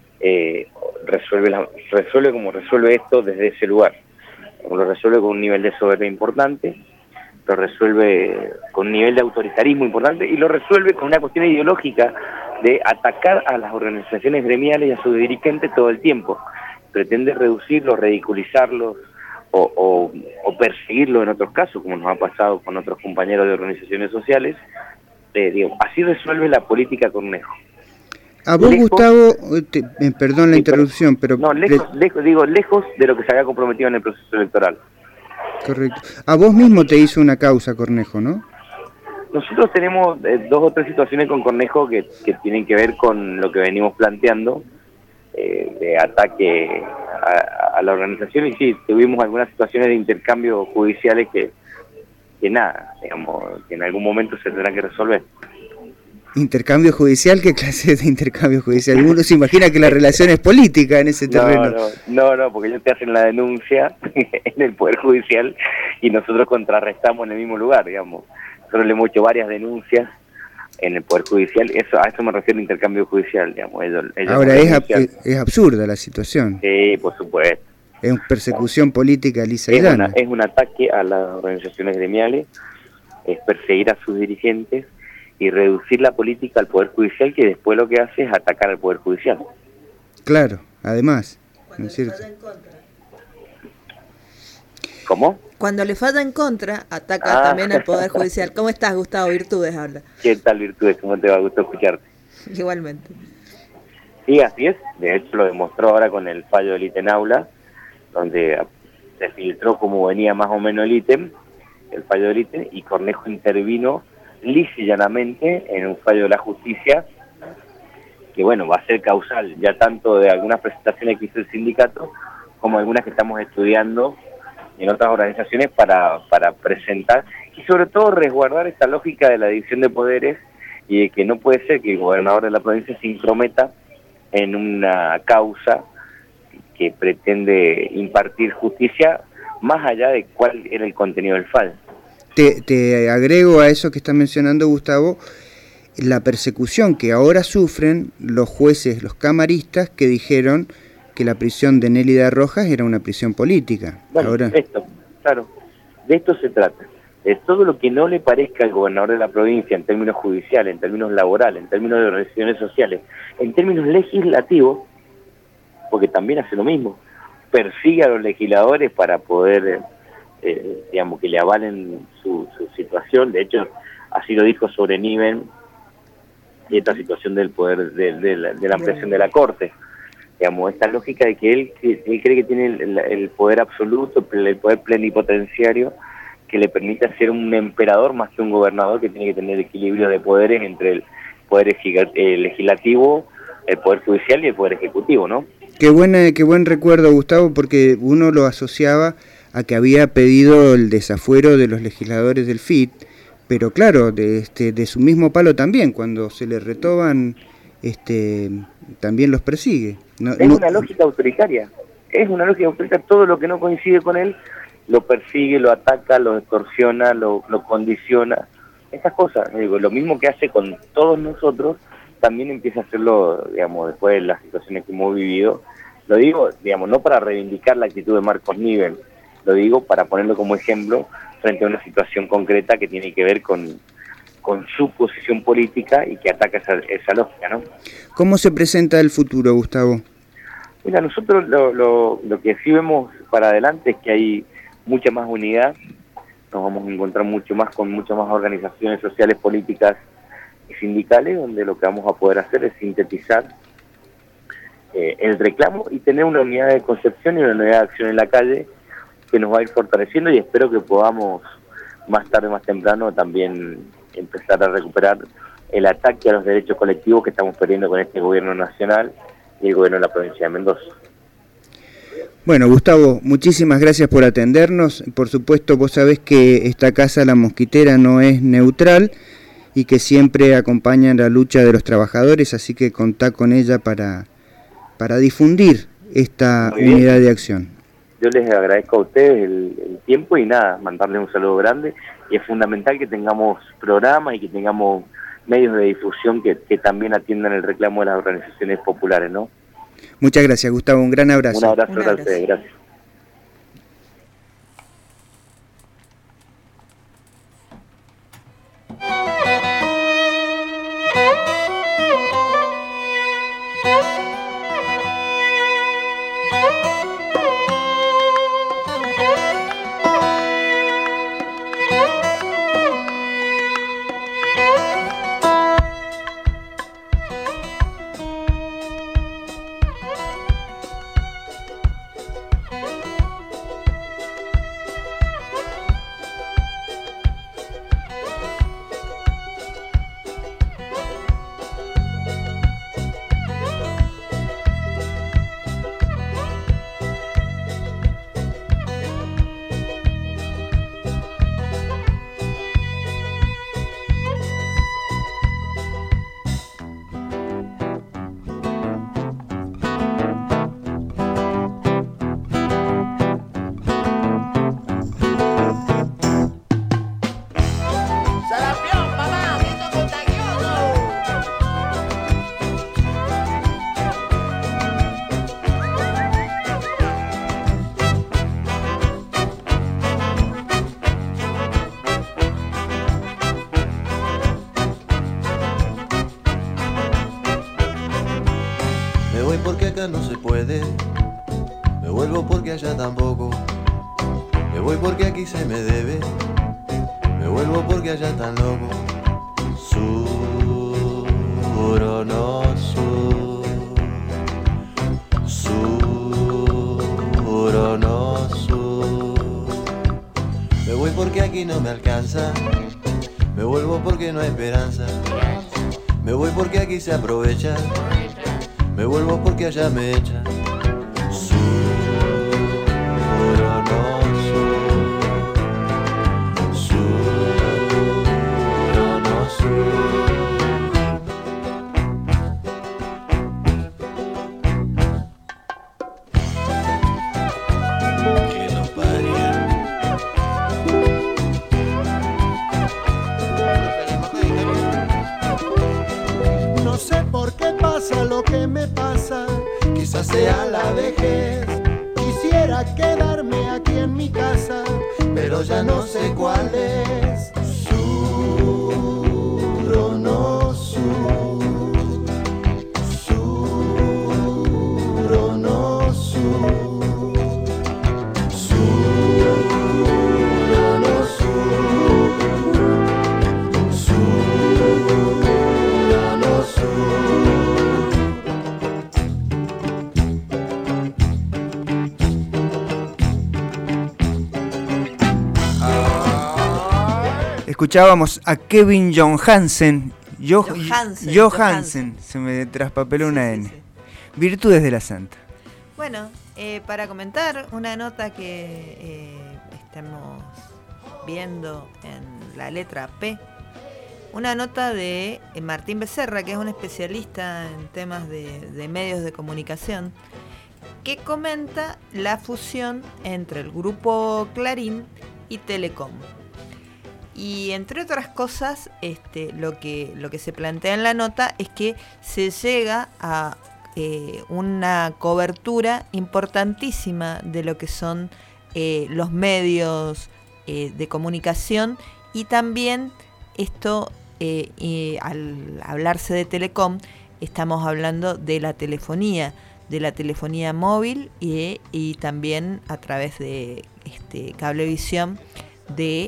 resuelve como resuelve esto desde ese lugar. Lo resuelve con un nivel de soberbia importante, lo resuelve con un nivel de autoritarismo importante y lo resuelve con una cuestión ideológica de atacar a las organizaciones gremiales y a sus dirigentes todo el tiempo. Pretende reducirlos, ridiculizarlos o perseguirlos en otros casos, como nos ha pasado con otros compañeros de organizaciones sociales. Así resuelve la política Cornejo. A vos, Gustavo, perdón la interrupción, pero... No, lejos de lo que se había comprometido en el proceso electoral. Correcto. A vos mismo te hizo una causa, Cornejo, ¿no? Nosotros tenemos 2 o 3 situaciones con Cornejo que tienen que ver con lo que venimos planteando, de ataque a la organización, y sí, tuvimos algunas situaciones de intercambios judiciales que nada, digamos, que en algún momento se tendrán que resolver. ¿Intercambio judicial? ¿Qué clase de intercambio judicial? Uno se imagina que la relación es política en ese terreno. No, porque ellos te hacen la denuncia en el Poder Judicial y nosotros contrarrestamos en el mismo lugar, digamos. Nosotros le hemos hecho varias denuncias en el Poder Judicial. A eso me refiero intercambio judicial, digamos. Ellos ahora es absurda la situación. Sí, por supuesto. Es persecución política lisa y llana. Es un ataque a las organizaciones gremiales, es perseguir a sus dirigentes y reducir la política al Poder Judicial, que después lo que hace es atacar al Poder Judicial. Claro, además, ¿no es cierto? ¿Cómo? Cuando le falla en contra, ataca también al Poder Judicial. ¿Cómo estás, Gustavo? Virtudes habla. ¿Qué tal, Virtudes? ¿Cómo te va? Gusto escucharte. Igualmente. Sí, así es. De hecho, lo demostró ahora con el fallo del ítem aula, donde se filtró cómo venía más o menos el ítem, el fallo del ítem, y Cornejo intervino lisa y llanamente en un fallo de la justicia que, bueno, va a ser causal ya tanto de algunas presentaciones que hizo el sindicato como algunas que estamos estudiando en otras organizaciones para presentar y sobre todo resguardar esta lógica de la división de poderes y de que no puede ser que el gobernador de la provincia se intrometa en una causa que pretende impartir justicia más allá de cuál era el contenido del fallo. Te agrego a eso que está mencionando Gustavo, la persecución que ahora sufren los jueces, los camaristas que dijeron que la prisión de Nélida Rojas era una prisión política. Bueno, ahora... claro, de esto se trata. De todo lo que no le parezca al gobernador de la provincia en términos judiciales, en términos laborales, en términos de organizaciones sociales, en términos legislativos, porque también hace lo mismo, persigue a los legisladores para poder, digamos, que le avalen su situación. De hecho, así lo dijo sobre Niven y esta situación del poder, de la ampliación de la Corte. Digamos, esta lógica de que él cree que tiene el poder absoluto, el poder plenipotenciario, que le permite ser un emperador más que un gobernador, que tiene que tener equilibrio de poderes entre el poder legislativo, el poder judicial y el poder ejecutivo, ¿no? Qué buen recuerdo, Gustavo, porque uno lo asociaba a que había pedido el desafuero de los legisladores del FIT, pero claro, de su mismo palo también, cuando se le retoban, también los persigue. Una lógica autoritaria, todo lo que no coincide con él, lo persigue, lo ataca, lo extorsiona, lo condiciona, esas cosas. Digo, lo mismo que hace con todos nosotros, también empieza a hacerlo, digamos, después de las situaciones que hemos vivido. Lo digo, digamos, no para reivindicar la actitud de Marcos Niven, lo digo para ponerlo como ejemplo frente a una situación concreta que tiene que ver con su posición política y que ataca esa lógica, ¿no? ¿Cómo se presenta el futuro, Gustavo? Mira, nosotros lo que sí vemos para adelante es que hay mucha más unidad, nos vamos a encontrar con muchas más organizaciones sociales, políticas y sindicales, donde lo que vamos a poder hacer es sintetizar el reclamo y tener una unidad de concepción y una unidad de acción en la calle que nos va a ir fortaleciendo, y espero que podamos más tarde, más temprano, también empezar a recuperar el ataque a los derechos colectivos que estamos perdiendo con este gobierno nacional y el gobierno de la provincia de Mendoza. Bueno, Gustavo, muchísimas gracias por atendernos. Por supuesto, vos sabés que esta casa, La Mosquitera, no es neutral y que siempre acompaña la lucha de los trabajadores, así que contá con ella para difundir esta unidad de acción. Yo les agradezco a ustedes el tiempo y nada, mandarles un saludo grande, y es fundamental que tengamos programas y que tengamos medios de difusión que también atiendan el reclamo de las organizaciones populares, ¿no? Muchas gracias, Gustavo, un gran abrazo. Un abrazo para ustedes, gracias. allá no se puede. Me vuelvo porque allá tampoco. Me voy porque aquí se me debe. Me vuelvo porque allá tan loco. Sur o no sur. Sur o no sur. Me voy porque aquí no me alcanza. Me vuelvo porque no hay esperanza. Me voy porque aquí se aprovecha. Me vuelvo porque allá me echan. Sur o no sur. Sur o no sur. Que lo parió. No sé por qué pasa lo que me pasa, quizás sea la vejez. Quisiera quedarme aquí en mi casa, pero ya no sé cuál es. Sur o no sur. Sur o no sur. Sur o no sur. Sur o no sur. Escuchábamos a Kevin Johansen. Johansen. Se me traspapeló una N. Virtudes de la Santa. Bueno, para comentar una nota que estamos viendo en la letra P, una nota de Martín Becerra, que es un especialista en temas de medios de comunicación, que comenta la fusión entre el grupo Clarín y Telecom. Y entre otras cosas, lo que se plantea en la nota es que se llega a una cobertura importantísima de lo que son los medios de comunicación, y también esto, al hablarse de Telecom, estamos hablando de la telefonía móvil y también a través de Cablevisión, de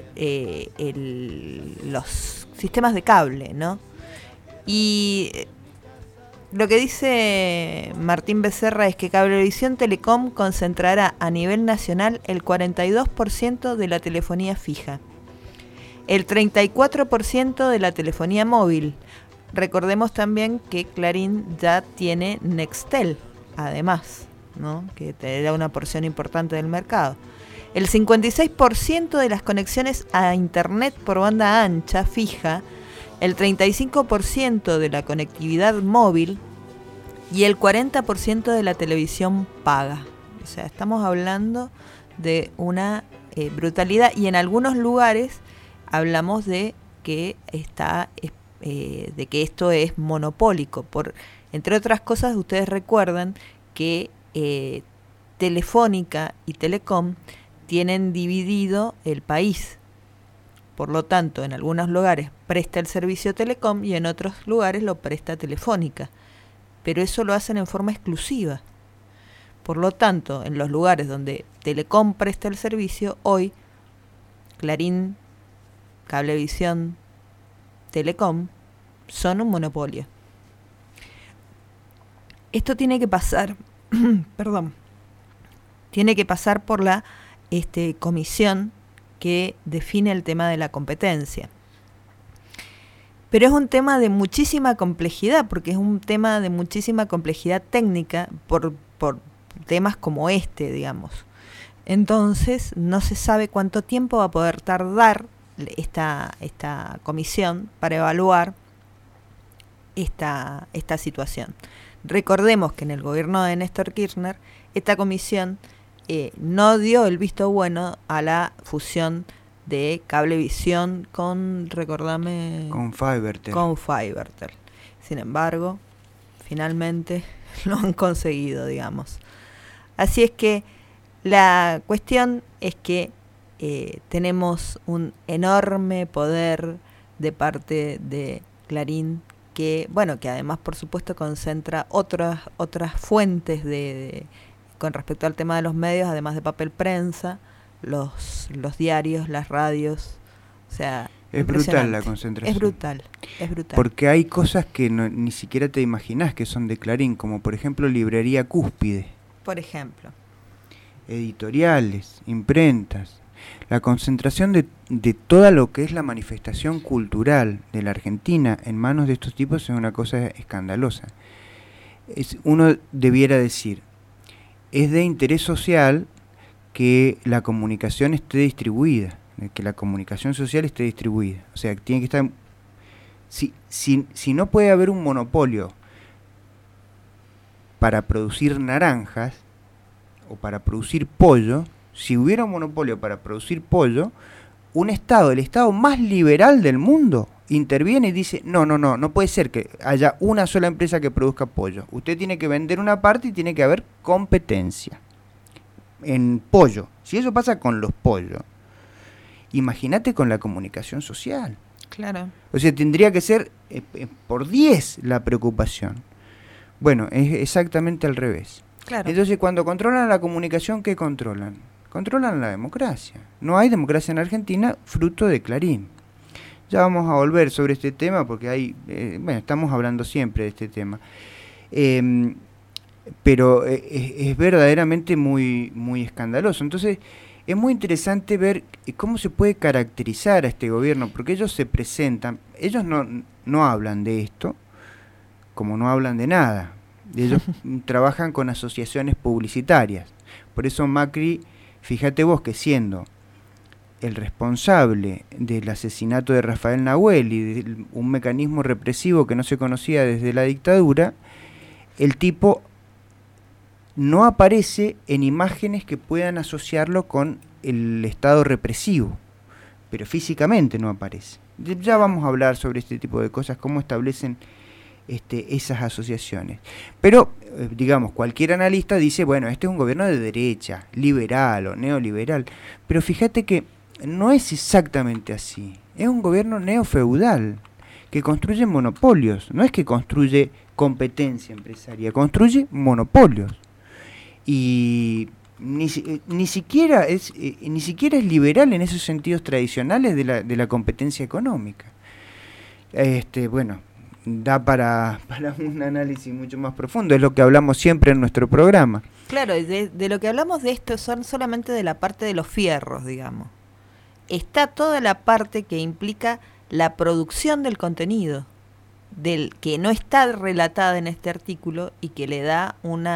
los sistemas de cable, ¿no? Y lo que dice Martín Becerra es que Cablevisión Telecom concentrará a nivel nacional el 42% de la telefonía fija, el 34% de la telefonía móvil. Recordemos también que Clarín ya tiene Nextel, además, ¿no? Que te da una porción importante del mercado. El 56% de las conexiones a Internet por banda ancha fija, el 35% de la conectividad móvil y el 40% de la televisión paga. O sea, estamos hablando de una brutalidad, y en algunos lugares hablamos de que esto es monopólico. Entre otras cosas, ustedes recuerdan que Telefónica y Telecom tienen dividido el país. Por lo tanto, en algunos lugares presta el servicio Telecom y en otros lugares lo presta Telefónica. Pero eso lo hacen en forma exclusiva. Por lo tanto, en los lugares donde Telecom presta el servicio, hoy Clarín, Cablevisión, Telecom son un monopolio. Esto tiene que pasar, tiene que pasar por la comisión que define el tema de la competencia. Pero es un tema de muchísima complejidad, porque es un tema de muchísima complejidad técnica por temas como digamos. Entonces, no se sabe cuánto tiempo va a poder tardar esta comisión para evaluar esta situación. Recordemos que en el gobierno de Néstor Kirchner, esta comisión no dio el visto bueno a la fusión de Cablevisión con Fibertel. Sin embargo, finalmente lo han conseguido, digamos. Así es que la cuestión es que tenemos un enorme poder de parte de Clarín, que, bueno, que además por supuesto concentra otras fuentes con respecto al tema de los medios, además de papel prensa, los diarios, las radios, o sea, es brutal la concentración. Es brutal. Porque hay cosas que ni siquiera te imaginás que son de Clarín, como por ejemplo Librería Cúspide. Por ejemplo. Editoriales, imprentas. La concentración de toda lo que es la manifestación cultural de la Argentina en manos de estos tipos es una cosa escandalosa. Uno debiera decir, es de interés social que la comunicación esté distribuida, que la comunicación social esté distribuida. O sea, tiene que estar... Si no puede haber un monopolio para producir naranjas o para producir pollo, si hubiera un monopolio para producir pollo, el Estado más liberal del mundo, interviene y dice, no puede ser que haya una sola empresa que produzca pollo. Usted tiene que vender una parte y tiene que haber competencia en pollo. Si eso pasa con los pollos, imagínate con la comunicación social. Claro. O sea, tendría que ser por 10 la preocupación. Bueno, es exactamente al revés. Claro. Entonces, cuando controlan la comunicación, ¿qué controlan? Controlan la democracia. No hay democracia en Argentina fruto de Clarín. Ya vamos a volver sobre este tema porque estamos hablando siempre de este tema. Pero es verdaderamente muy, muy escandaloso. Entonces, es muy interesante ver cómo se puede caracterizar a este gobierno, porque ellos se presentan, ellos no hablan de esto, como no hablan de nada. Ellos trabajan con asociaciones publicitarias. Por eso Macri, fíjate vos que siendo el responsable del asesinato de Rafael Nahuel y de un mecanismo represivo que no se conocía desde la dictadura, el tipo no aparece en imágenes que puedan asociarlo con el Estado represivo, pero físicamente no aparece. Ya vamos a hablar sobre este tipo de cosas, cómo establecen esas asociaciones. Pero, digamos, cualquier analista dice, bueno, este es un gobierno de derecha, liberal o neoliberal, pero fíjate que no es exactamente así. Es un gobierno neofeudal que construye monopolios, no es que construye competencia empresaria, construye monopolios. Y ni siquiera es liberal en esos sentidos tradicionales de la competencia económica. Bueno, da para un análisis mucho más profundo, es lo que hablamos siempre en nuestro programa. Claro, de lo que hablamos de esto son solamente de la parte de los fierros, digamos. Está toda la parte que implica la producción del contenido, del que no está relatada en este artículo y que le da un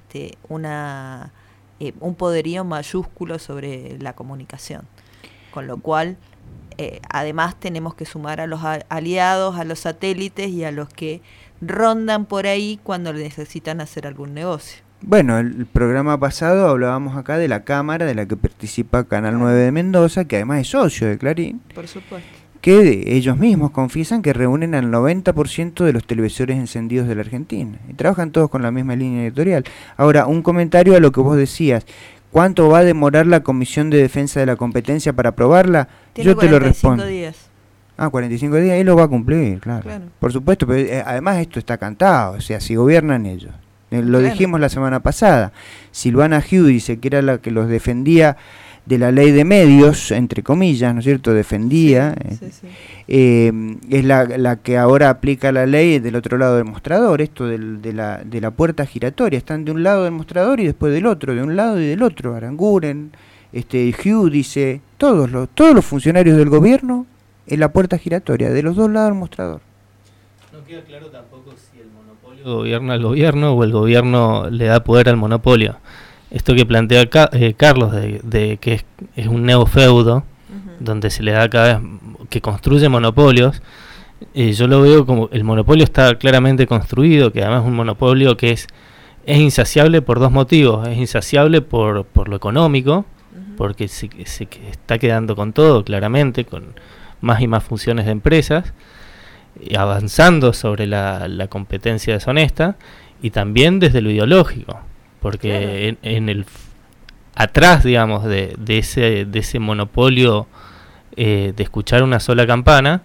poderío mayúsculo sobre la comunicación. Con lo cual, además tenemos que sumar a los aliados, a los satélites y a los que rondan por ahí cuando necesitan hacer algún negocio. Bueno, el programa pasado hablábamos acá de la Cámara de la que participa Canal 9 de Mendoza, que además es socio de Clarín. Por supuesto. Que ellos mismos confiesan que reúnen al 90% de los televisores encendidos de la Argentina. Y trabajan todos con la misma línea editorial. Ahora, un comentario a lo que vos decías. ¿Cuánto va a demorar la Comisión de Defensa de la Competencia para aprobarla? Yo te lo respondo. 45 días. 45 días, él lo va a cumplir, claro. Por supuesto, pero además esto está cantado, o sea, si gobiernan ellos. Lo dijimos la semana pasada. Silvana Giudice, que era la que los defendía de la ley de medios, entre comillas, ¿no es cierto? Defendía. Es la que ahora aplica la ley del otro lado del mostrador, esto de la puerta giratoria. Están de un lado del mostrador y después del otro, de un lado y del otro. Aranguren, Giudice, todos los funcionarios del gobierno en la puerta giratoria, de los dos lados del mostrador. No queda claro tampoco si el monopolio gobierna al gobierno o el gobierno le da poder al monopolio. Esto que plantea Carlos de que es un neofeudo, donde se le da cada vez, que construye monopolios, yo lo veo como el monopolio está claramente construido, que además es un monopolio que es insaciable por dos motivos. Es insaciable por lo económico, porque se está quedando con todo, claramente, con más y más funciones de empresas, avanzando sobre la competencia deshonesta, y también desde lo ideológico, porque claro, atrás, digamos, de ese monopolio de escuchar una sola campana,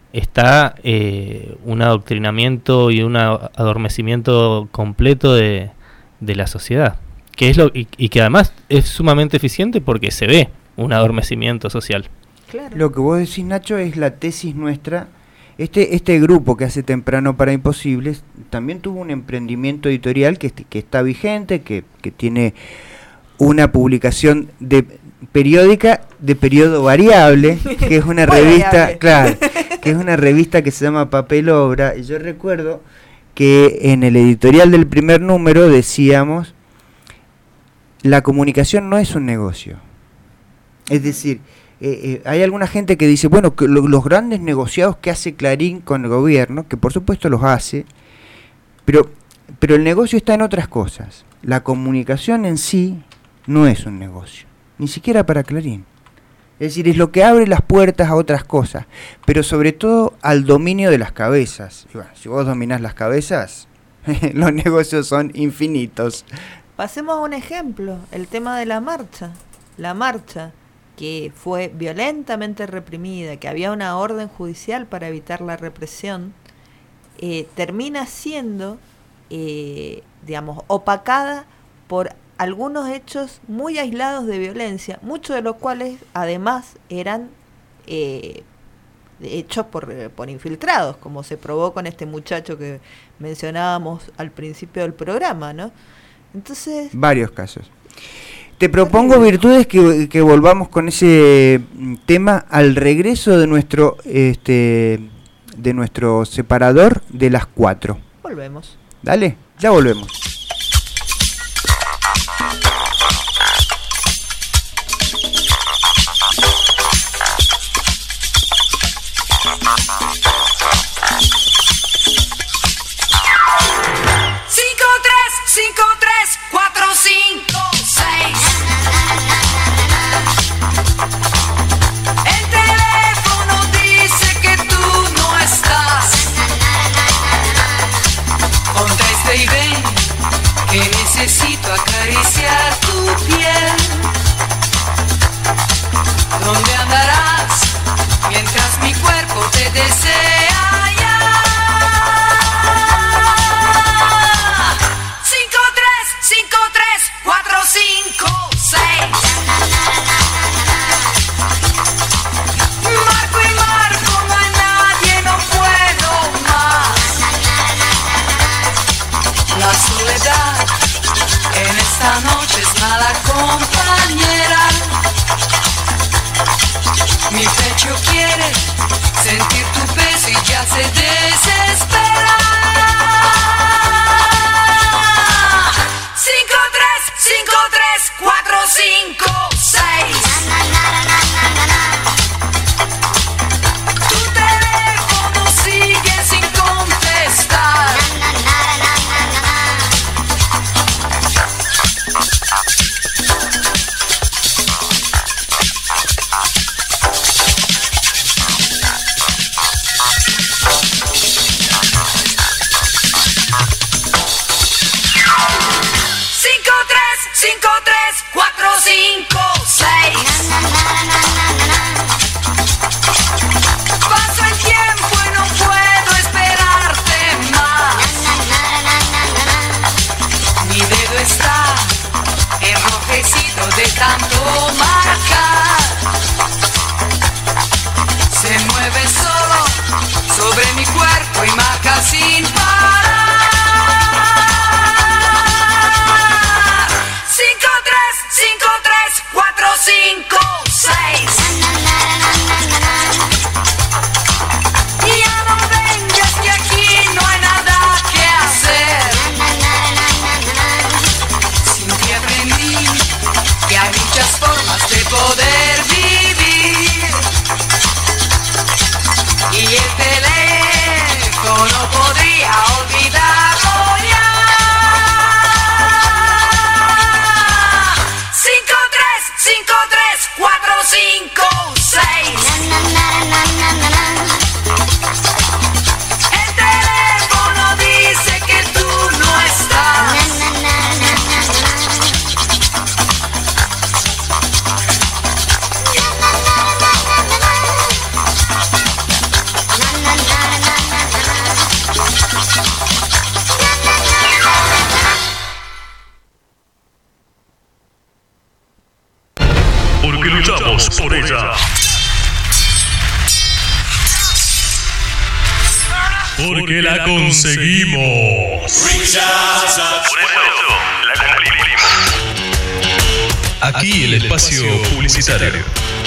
está un adoctrinamiento y un adormecimiento completo de la sociedad, que es y que además es sumamente eficiente porque se ve un adormecimiento social. Claro. Lo que vos decís, Nacho, es la tesis nuestra. Este grupo que hace Temprano para Imposibles también tuvo un emprendimiento editorial que está vigente, que tiene una publicación periódica de periodo variable, que es una revista, claro, que es una revista que se llama Papel Obra. Y yo recuerdo que en el editorial del primer número decíamos: la comunicación no es un negocio. Es decir, hay alguna gente que dice, bueno, que los grandes negociados que hace Clarín con el gobierno, que por supuesto los hace, pero el negocio está en otras cosas. La comunicación en sí no es un negocio, ni siquiera para Clarín. Es decir, es lo que abre las puertas a otras cosas, pero sobre todo al dominio de las cabezas. Y bueno, si vos dominás las cabezas, los negocios son infinitos. Pasemos a un ejemplo, el tema de la marcha. La marcha que fue violentamente reprimida, que había una orden judicial para evitar la represión, termina siendo, digamos, opacada por algunos hechos muy aislados de violencia, muchos de los cuales además eran hechos por infiltrados, como se probó con este muchacho que mencionábamos al principio del programa, ¿no? Entonces, varios casos. Te propongo, Virtudes, que volvamos con ese tema al regreso de nuestro separador de las 4. Volvemos. Dale, ya volvemos. El teléfono dice que tú no estás. Contesta y ven que necesito acariciar tu piel. ¿Dónde andarás mientras mi cuerpo te desea ya? 5, 3, 4, 5, 6. Marco y marco, no hay nadie, no puedo más. La soledad en esta noche es mala compañera. por ella. Porque la conseguimos. Por eso la cumplimos. Aquí el espacio publicitario.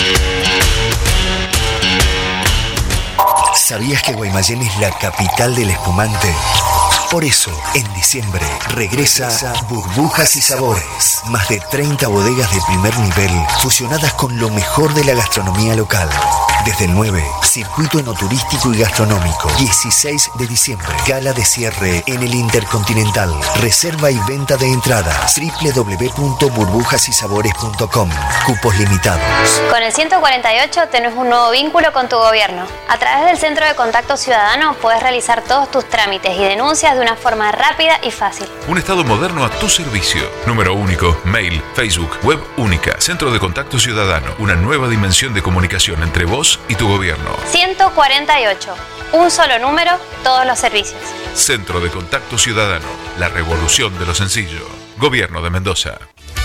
¿Sabías que Guaymallén es la capital del espumante? Por eso, en diciembre, regresa Burbujas y Sabores. Más de 30 bodegas de primer nivel fusionadas con lo mejor de la gastronomía local. Desde el 9, circuito enoturístico y gastronómico. 16 de diciembre, gala de cierre en el Intercontinental. Reserva y venta de entradas. www.burbujasysabores.com. Cupos limitados. Con el 148 tenés un nuevo vínculo con tu gobierno. A través del Centro de Contacto Ciudadano puedes realizar todos tus trámites y denuncias de una forma rápida y fácil. Un Estado moderno a tu servicio. Número único, mail, Facebook, web única. Centro de Contacto Ciudadano. Una nueva dimensión de comunicación entre vos y tu gobierno. 148. Un solo número, todos los servicios. Centro de Contacto Ciudadano. La revolución de lo sencillo. Gobierno de Mendoza.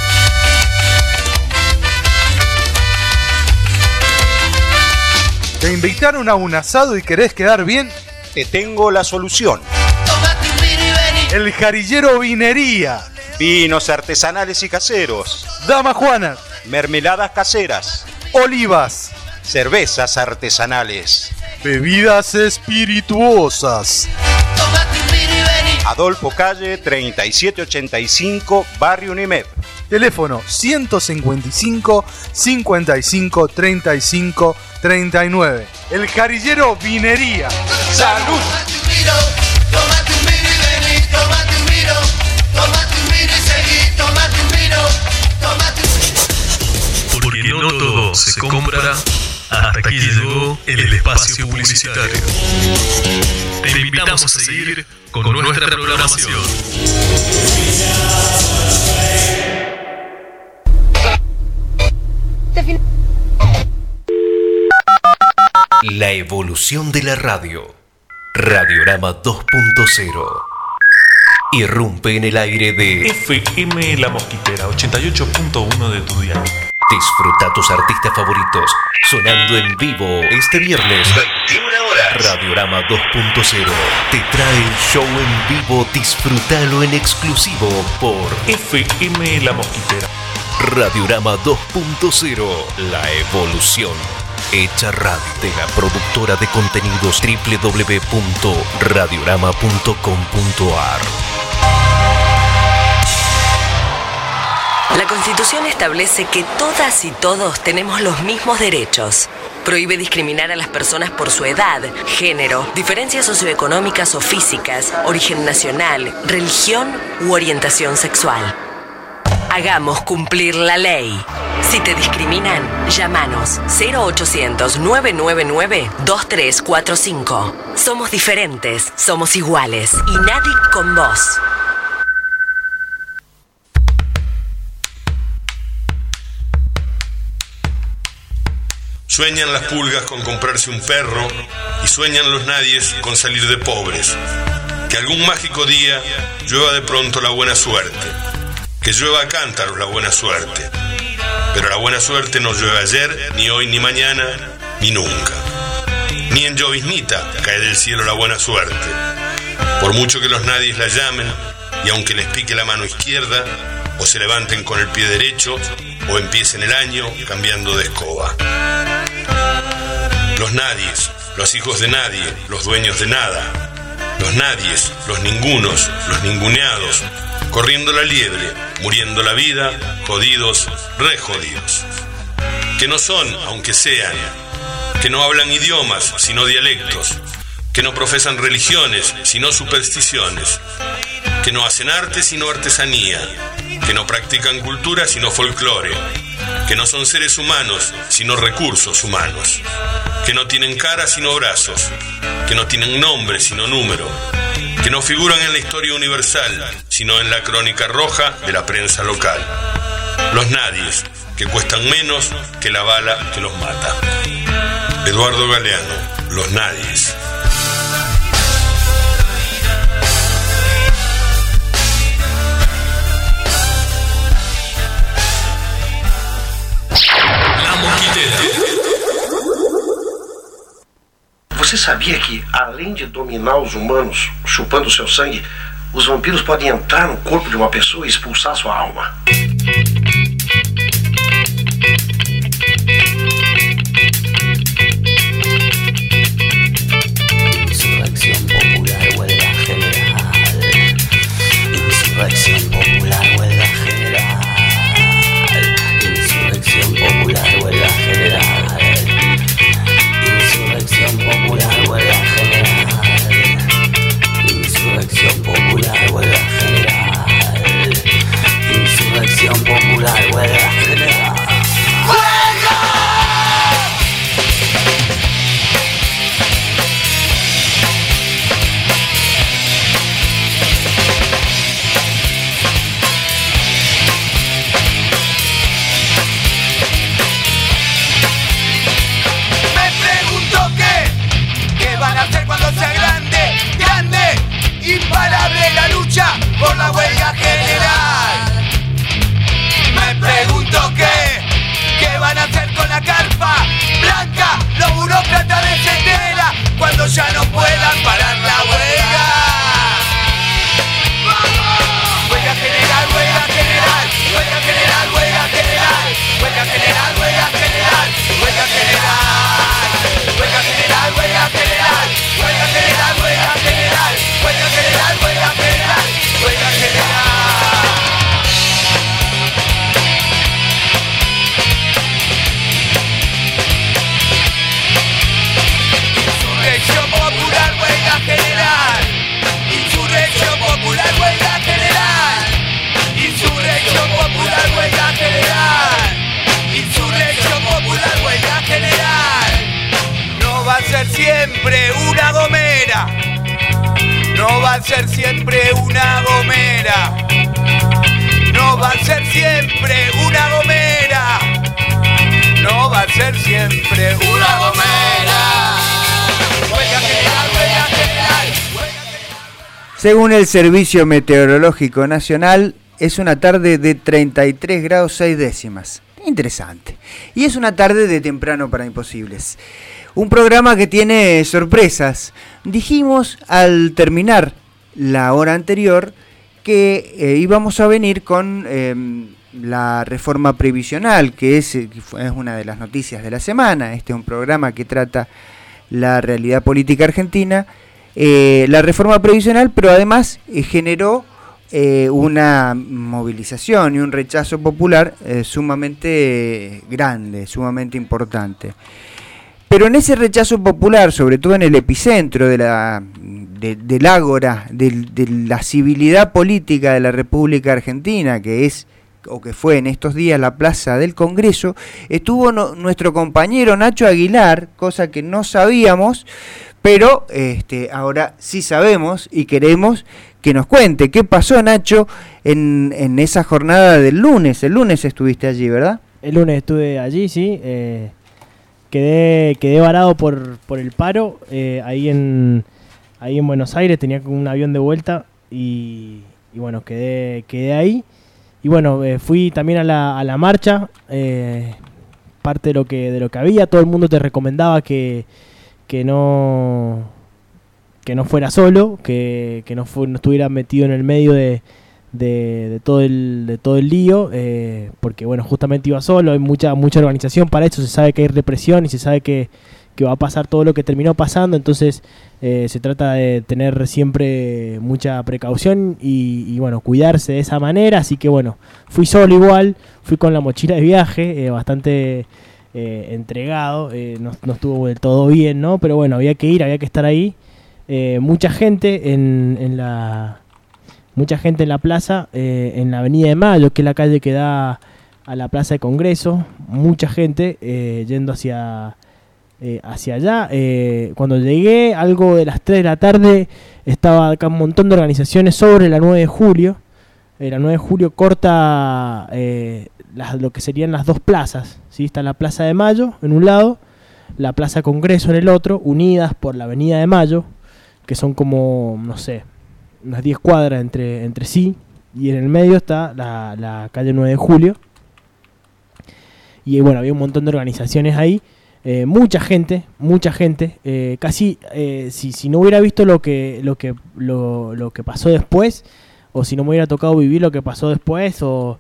¿Te invitaron a un asado y querés quedar bien? Te tengo la solución. El Jarillero Vinería. Vinos artesanales y caseros. Dama Juana. Mermeladas caseras. Olivas. Cervezas artesanales. Bebidas espirituosas. Adolfo Calle 3785, Barrio Unimed. Teléfono 155 55 35 39. El Jarillero Vinería. ¡Salud! Tómate un vino y vení, tómate un vino. Tómate un vino y seguí, tómate un vino. Tómate un vino. Porque no todo se compra. Hasta aquí llegó el espacio publicitario. Te invitamos a seguir con nuestra programación. La evolución de la radio. Radiorama 2.0. Irrumpe en el aire de FM La Mosquitera 88.1 de tu dial. Disfruta tus artistas favoritos sonando en vivo este viernes 21 horas. Radiorama 2.0 te trae el show en vivo. Disfrútalo en exclusivo por FM La Mosquitera. Radiorama 2.0. La evolución hecha radio, de la productora de contenidos www.radiorama.com.ar. La Constitución establece que todas y todos tenemos los mismos derechos. Prohíbe discriminar a las personas por su edad, género, diferencias socioeconómicas o físicas, origen nacional, religión u orientación sexual. Hagamos cumplir la ley. Si te discriminan, llámanos 0800-999-2345. Somos diferentes, somos iguales y nadie con vos. Sueñan las pulgas con comprarse un perro y sueñan los nadies con salir de pobres. Que algún mágico día llueva de pronto la buena suerte. Que llueva a cántaros la buena suerte. Pero la buena suerte no llueve ayer, ni hoy, ni mañana, ni nunca. Ni en lloviznita cae del cielo la buena suerte. Por mucho que los nadies la llamen, y aunque les pique la mano izquierda, o se levanten con el pie derecho, o empiecen el año cambiando de escoba. Los nadies, los hijos de nadie, los dueños de nada. Los nadies, los ningunos, los ninguneados, corriendo la liebre, muriendo la vida, jodidos, re jodidos. Que no son, aunque sean, que no hablan idiomas, sino dialectos, que no profesan religiones, sino supersticiones, que no hacen arte, sino artesanía, que no practican cultura, sino folclore, que no son seres humanos, sino recursos humanos, que no tienen cara, sino brazos, que no tienen nombre, sino número, que no figuran en la historia universal, sino en la crónica roja de la prensa local. Los nadies, que cuestan menos que la bala que los mata. Eduardo Galeano, Los nadies. La Mosquitera. Você sabia que, além de dominar os humanos chupando seu sangue, os vampiros podem entrar no corpo de uma pessoa e expulsar sua alma? Insurrección popular, huelga general. Insurrección popular, huelga general. Insurrección popular, huelga general. Insurrección popular, huelga general. Insurrección popular, huelga general. Insurrección popular, huelga general. Imparable la lucha por la huelga general. Me pregunto qué van a hacer con la carpa blanca los burócratas de Setela cuando ya no puedan parar la huelga. Huelga general, huelga general, huelga general, huelga general, huelga general, huelga general, huelga general, huelga general, huelga general, huelga general, huelga general. Huelga general, huelga general, huelga general. Insurrección popular, huelga general. Insurrección popular, huelga general. Insurrección popular, huelga general. Insurrección popular, huelga general. No va a ser siempre una gomera. No va a ser siempre una gomera. No va a ser siempre una gomera. No va a ser siempre una gomera. Huelga general, huelga general, huelga general. Según el Servicio Meteorológico Nacional, es una tarde de 33 grados 6 décimas. Interesante. Y es una tarde de temprano para imposibles. Un programa que tiene sorpresas. Dijimos al terminar la hora anterior que íbamos a venir con la reforma previsional, que es una de las noticias de la semana. Este es un programa que trata la realidad política argentina. La reforma previsional, pero además generó una movilización y un rechazo popular sumamente grande, sumamente importante. Pero en ese rechazo popular, sobre todo en el epicentro del ágora, de la civilidad política de la República Argentina, que es o que fue en estos días la Plaza del Congreso, estuvo nuestro compañero Nacho Aguilar, cosa que no sabíamos, pero ahora sí sabemos y queremos que nos cuente qué pasó, Nacho, en esa jornada del lunes. El lunes estuviste allí, ¿verdad? El lunes estuve allí, sí. Quedé varado por el paro ahí en Buenos Aires. Tenía un avión de vuelta y bueno, quedé ahí. Y bueno, fui también a la marcha. Parte de lo que había, todo el mundo te recomendaba que no fuera solo, que no estuviera metido en el medio de todo el lío, porque bueno, justamente iba solo. Hay mucha organización para eso, se sabe que hay represión y se sabe que va a pasar todo lo que terminó pasando. Entonces se trata de tener siempre mucha precaución y bueno, cuidarse de esa manera. Así que bueno, fui solo igual, fui con la mochila de viaje, bastante entregado, no estuvo del todo bien, ¿no? Pero bueno, había que ir, había que estar ahí. Mucha gente en la plaza, en la Avenida de Mayo, que es la calle que da a la Plaza de Congreso. Mucha gente yendo hacia allá. Cuando llegué, algo de las 3 de la tarde, estaba acá un montón de organizaciones sobre la 9 de julio. La 9 de julio corta lo que serían las dos plazas, ¿sí? Está la Plaza de Mayo en un lado, la Plaza Congreso en el otro, unidas por la Avenida de Mayo, que son como, no sé, unas 10 cuadras entre sí, y en el medio está la calle 9 de Julio. Y bueno, había un montón de organizaciones ahí. mucha gente, casi si no hubiera visto lo que pasó después, o si no me hubiera tocado vivir lo que pasó después, o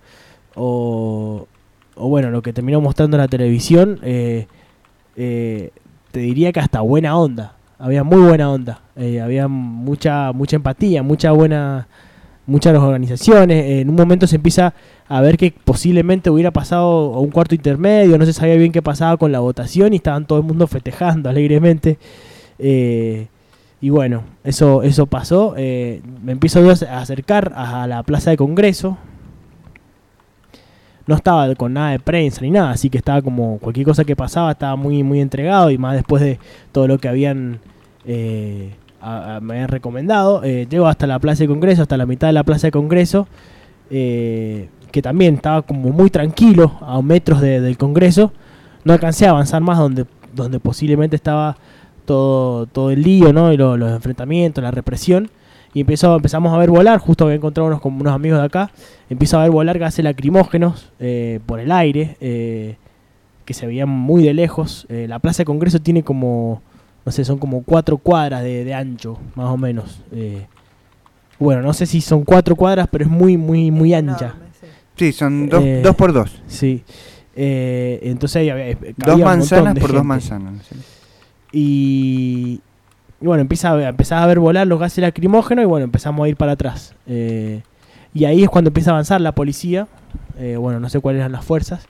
bueno, lo que terminó mostrando la televisión, te diría que hasta buena onda, había muy buena onda, había mucha empatía, muchas organizaciones. En un momento se empieza a ver que posiblemente hubiera pasado a un cuarto intermedio, no se sabía bien qué pasaba con la votación y estaban todo el mundo festejando alegremente. Y bueno, eso pasó. Me empiezo a acercar a la Plaza de Congreso. No estaba con nada de prensa ni nada, así que estaba como cualquier cosa que pasaba, estaba muy, muy entregado, y más después de todo lo que habían me habían recomendado. Llego hasta la Plaza de Congreso, hasta la mitad de la Plaza de Congreso, que también estaba como muy tranquilo, a metros del Congreso. No alcancé a avanzar más donde posiblemente estaba todo el lío, ¿no? Y los enfrentamientos, la represión. Y empezamos a ver volar, justo había encontrado unos amigos de acá, empiezo a ver volar gases lacrimógenos por el aire, que se veían muy de lejos. La Plaza de Congreso tiene como, no sé, son como 4 cuadras de ancho, más o menos. Bueno, no sé si son 4 cuadras, pero es muy, muy, muy ancha. Sí, son 2 por 2. Sí. Entonces había 2 manzanas por 2 manzanas. Sí. Y bueno, empezaba a ver volar los gases lacrimógenos, y bueno, empezamos a ir para atrás. Y ahí es cuando empieza a avanzar la policía. Bueno, no sé cuáles eran las fuerzas.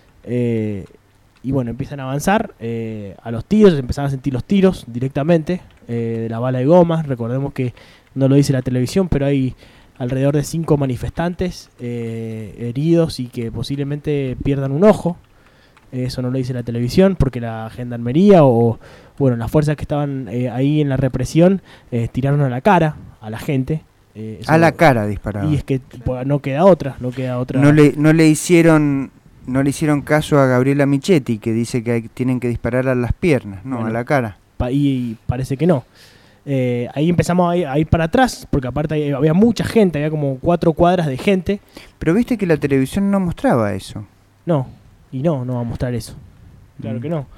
Y bueno, empiezan a avanzar a los tiros, empezaban a sentir los tiros directamente de la bala de goma. Recordemos que no lo dice la televisión, pero hay alrededor de 5 manifestantes heridos y que posiblemente pierdan un ojo. Eso no lo dice la televisión, porque la gendarmería o bueno, las fuerzas que estaban ahí en la represión tiraron a la cara a la gente. A la cara dispararon. Y es que no queda otra. No le hicieron caso a Gabriela Michetti, que dice que tienen que disparar a las piernas, no, bueno, a la cara. Y parece que no. Ahí empezamos a ir para atrás, porque aparte había mucha gente, había como 4 cuadras de gente. Pero viste que la televisión no mostraba eso. No, y no va a mostrar eso. Claro que no.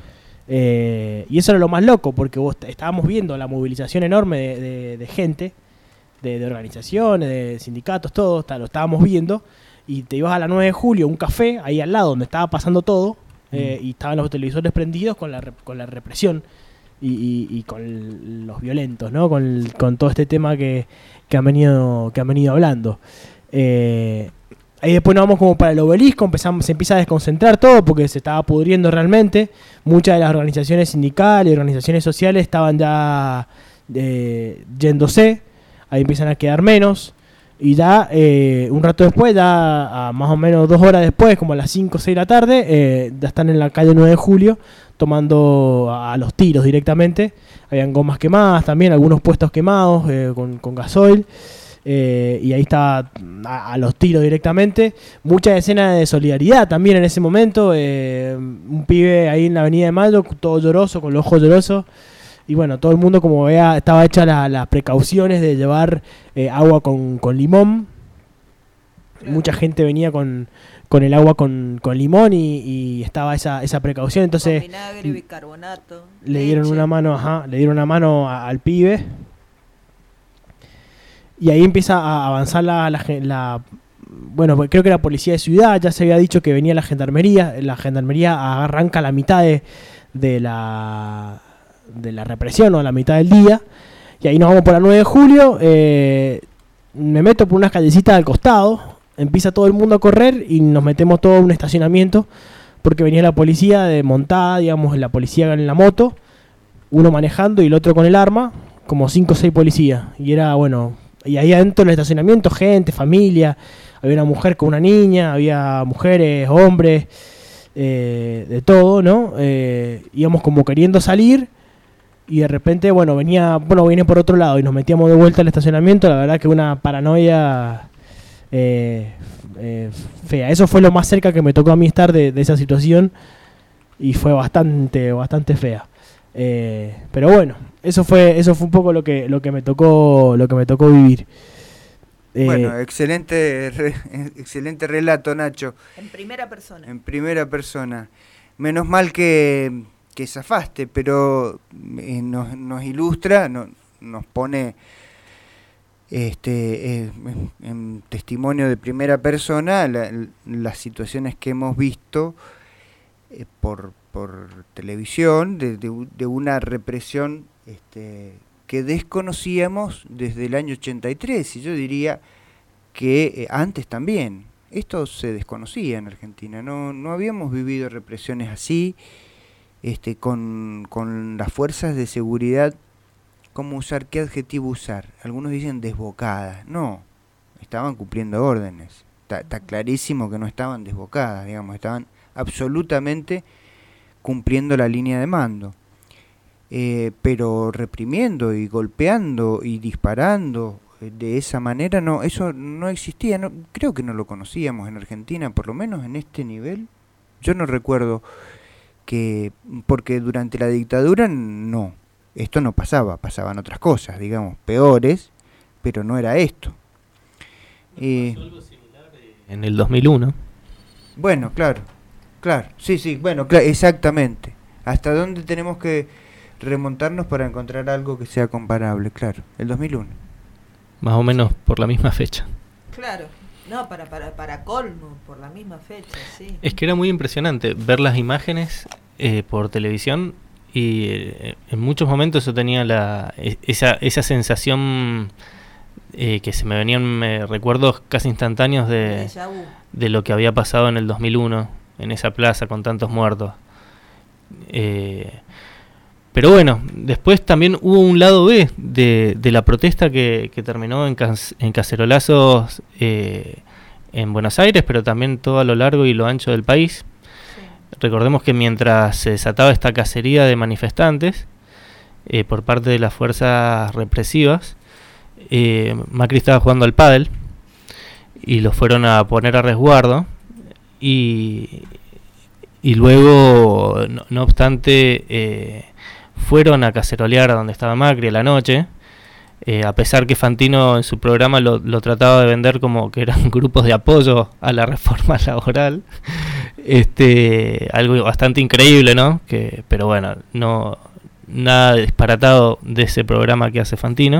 Y eso era lo más loco, porque estábamos viendo la movilización enorme de gente, de organizaciones, de sindicatos, todo, lo estábamos viendo. Y te ibas a la 9 de julio, un café, ahí al lado donde estaba pasando todo, y estaban los televisores prendidos con la represión y con los violentos, ¿no? Con todo este tema que han venido hablando. Ahí después nos vamos como para el Obelisco, se empieza a desconcentrar todo porque se estaba pudriendo realmente. Muchas de las organizaciones sindicales, organizaciones sociales estaban ya yéndose, ahí empiezan a quedar menos. Y ya un rato después, ya más o menos 2 horas después, como a las 5 o 6 de la tarde, ya están en la calle 9 de julio tomando a los tiros directamente. Habían gomas quemadas también, algunos puestos quemados con gasoil. Y ahí estaba a los tiros directamente. Muchas escenas de solidaridad también en ese momento. Un pibe ahí en la Avenida de Mayo, todo lloroso, con los ojos llorosos. Y bueno, todo el mundo, como vea, estaba hecha las precauciones de llevar agua con limón. Mucha gente venía con el agua con limón y estaba esa precaución. Entonces, con vinagre, bicarbonato, le dieron una mano al pibe. Y ahí empieza a avanzar bueno, creo que la policía de ciudad, ya se había dicho que venía la gendarmería. La gendarmería arranca a la mitad de la represión, o a la mitad del día, y ahí nos vamos por la 9 de julio. Me meto por unas callecitas al costado, empieza todo el mundo a correr y nos metemos todo en un estacionamiento, porque venía la policía montada, digamos, la policía en la moto, uno manejando y el otro con el arma, como 5 o 6 policías, y era bueno, y ahí adentro del estacionamiento gente, familia, había una mujer con una niña, había mujeres, hombres, de todo, ¿no? Íbamos como queriendo salir. Y de repente, viene por otro lado y nos metíamos de vuelta al estacionamiento. La verdad que una paranoia fea. Eso fue lo más cerca que me tocó a mí estar de esa situación, y fue bastante fea. Pero bueno, eso fue un poco lo que me tocó vivir. Bueno, excelente relato, Nacho. En primera persona. Menos mal que que zafaste, pero nos ilustra, nos pone en testimonio de primera persona las situaciones que hemos visto por televisión de una represión que desconocíamos desde el año 83, y yo diría que antes también. Esto se desconocía en Argentina, no habíamos vivido represiones así, con las fuerzas de seguridad. ¿Cómo usar? ¿Qué adjetivo usar? Algunos dicen desbocadas. No, estaban cumpliendo órdenes. Está clarísimo que no estaban desbocadas, digamos, estaban absolutamente cumpliendo la línea de mando. Pero reprimiendo y golpeando y disparando de esa manera, no, eso no existía. No, creo que no lo conocíamos en Argentina, por lo menos en este nivel. Yo no recuerdo porque durante la dictadura no. Esto no pasaba, pasaban otras cosas, digamos, peores, pero no era esto. En el 2001. Bueno, claro, sí, bueno, exactamente. ¿Hasta dónde tenemos que remontarnos para encontrar algo que sea comparable? Claro, el 2001. Más o menos por la misma fecha. Claro, no, para colmo, por la misma fecha, sí. Es que era muy impresionante ver las imágenes por televisión. Y en muchos momentos yo tenía esa sensación que se me venían recuerdos casi instantáneos de lo que había pasado en el 2001, en esa plaza con tantos muertos. Pero bueno, después también hubo un lado B de la protesta que terminó en cacerolazos en Buenos Aires, pero también todo a lo largo y lo ancho del país. Recordemos que mientras se desataba esta cacería de manifestantes por parte de las fuerzas represivas, Macri estaba jugando al pádel y lo fueron a poner a resguardo y luego, no obstante, fueron a cacerolear a donde estaba Macri a la noche, a pesar que Fantino en su programa lo trataba de vender como que eran grupos de apoyo a la reforma laboral. Algo bastante increíble, ¿no? Pero bueno, no nada disparatado de ese programa que hace Fantino.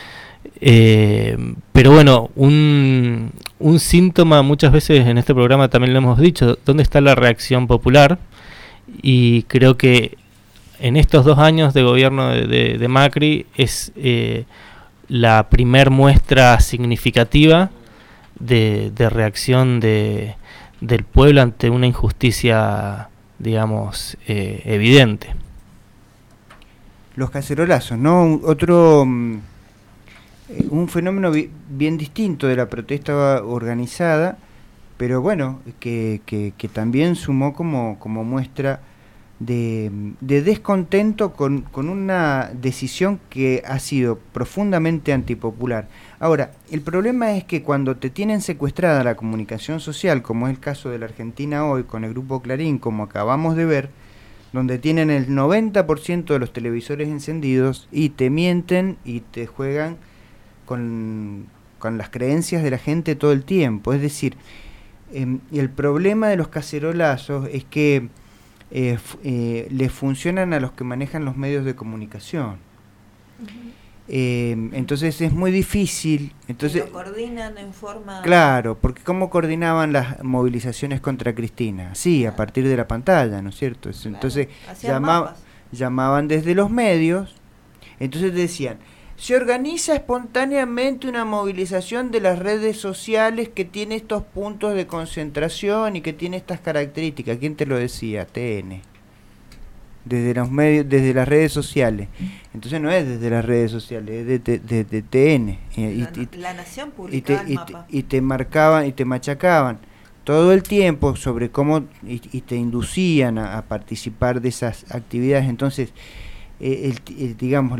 Pero bueno, un síntoma muchas veces en este programa también lo hemos dicho, ¿dónde está la reacción popular? Y creo que en estos 2 años de gobierno de Macri es la primer muestra significativa de reacción del pueblo ante una injusticia, digamos, evidente. Los cacerolazos, ¿no? Otro, un fenómeno bien distinto de la protesta organizada, pero bueno, que también sumó como muestra de descontento con una decisión que ha sido profundamente antipopular. Ahora, el problema es que cuando te tienen secuestrada la comunicación social, como es el caso de la Argentina hoy con el Grupo Clarín, como acabamos de ver, donde tienen el 90% de los televisores encendidos y te mienten y te juegan con las creencias de la gente todo el tiempo. Es decir, el problema de los cacerolazos es que le funcionan a los que manejan los medios de comunicación. Entonces es muy difícil. Entonces lo coordinan en forma... Claro, porque ¿cómo coordinaban las movilizaciones contra Cristina? Sí, a partir de la pantalla, ¿no es cierto? Entonces llamaban desde los medios, entonces decían, se organiza espontáneamente una movilización de las redes sociales que tiene estos puntos de concentración y que tiene estas características. ¿Quién te lo decía? TN. Desde los medios, desde las redes sociales. Entonces no es desde las redes sociales, es de TN. La Nación publicaba el mapa. Y te marcaban y te machacaban todo el tiempo sobre cómo y te inducían a participar de esas actividades. Entonces, digamos,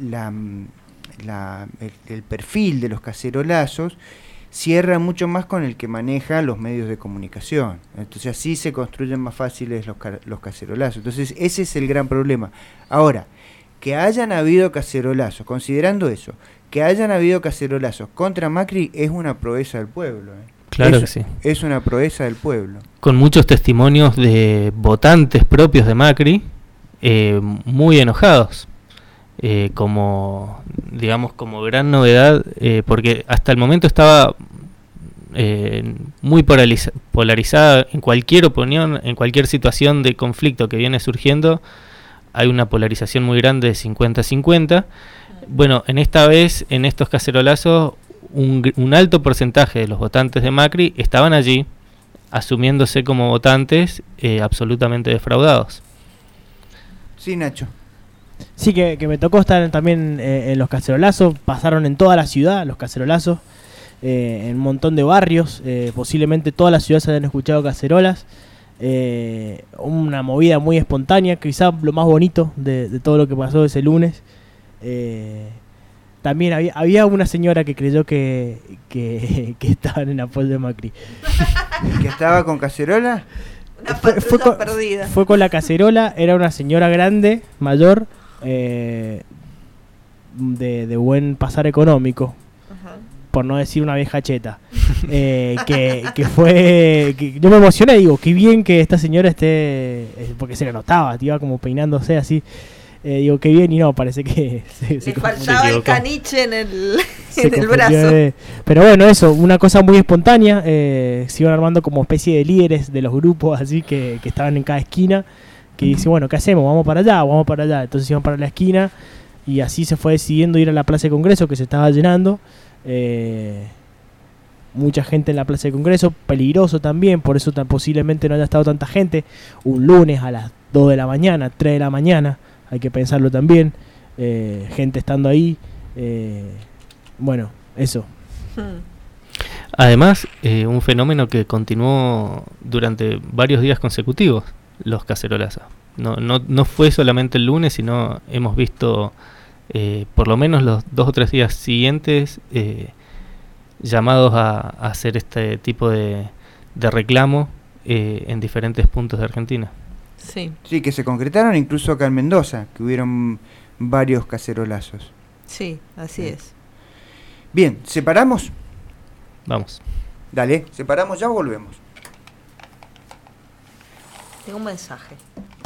el perfil de los cacerolazos cierra mucho más con el que maneja los medios de comunicación. Entonces así se construyen más fáciles los cacerolazos. Entonces ese es el gran problema. Ahora, que hayan habido cacerolazos, considerando eso, que hayan habido cacerolazos contra Macri es una proeza del pueblo. Claro que sí. Es una proeza del pueblo. Con muchos testimonios de votantes propios de Macri, muy enojados, como gran novedad, porque hasta el momento estaba muy polarizada en cualquier opinión, en cualquier situación de conflicto que viene surgiendo. Hay una polarización muy grande de 50-50. Bueno, en esta vez, en estos cacerolazos, un alto porcentaje de los votantes de Macri estaban allí, asumiéndose como votantes absolutamente defraudados. Sí, Nacho. Sí, que me tocó estar también en los cacerolazos. Pasaron en toda la ciudad los cacerolazos, en un montón de barrios. Posiblemente toda la ciudad se hayan escuchado cacerolas. Una movida muy espontánea, quizás lo más bonito de todo lo que pasó ese lunes. También había una señora que creyó que estaban en apoyo de Macri. ¿Que estaba con cacerola? Fue con la cacerola. Era una señora grande, mayor, de buen pasar económico, por no decir una vieja cheta. Que yo me emocioné, digo, qué bien que esta señora esté, porque se le notaba, iba como peinándose así. Digo, qué bien, y no, parece que le faltaba el caniche en el brazo. Pero bueno, eso, una cosa muy espontánea. Se iban armando como especie de líderes de los grupos así que estaban en cada esquina, que dice, bueno, ¿qué hacemos? Vamos para allá. Entonces iban para la esquina y así se fue decidiendo ir a la Plaza de Congreso, que se estaba llenando. Mucha gente en la Plaza de Congreso, peligroso también, por eso posiblemente no haya estado tanta gente. Un lunes a las 2 de la mañana, 3 de la mañana, hay que pensarlo también. Gente estando ahí. Bueno, eso. Además, un fenómeno que continuó durante varios días consecutivos, los cacerolazos. No fue solamente el lunes, sino hemos visto por lo menos los 2 o 3 días siguientes llamados a hacer este tipo de reclamo en diferentes puntos de Argentina. Sí, que se concretaron incluso acá en Mendoza, que hubieron varios cacerolazos. Sí, así es. Bien, ¿separamos? Vamos. Dale, separamos, ya volvemos. Tengo un mensaje.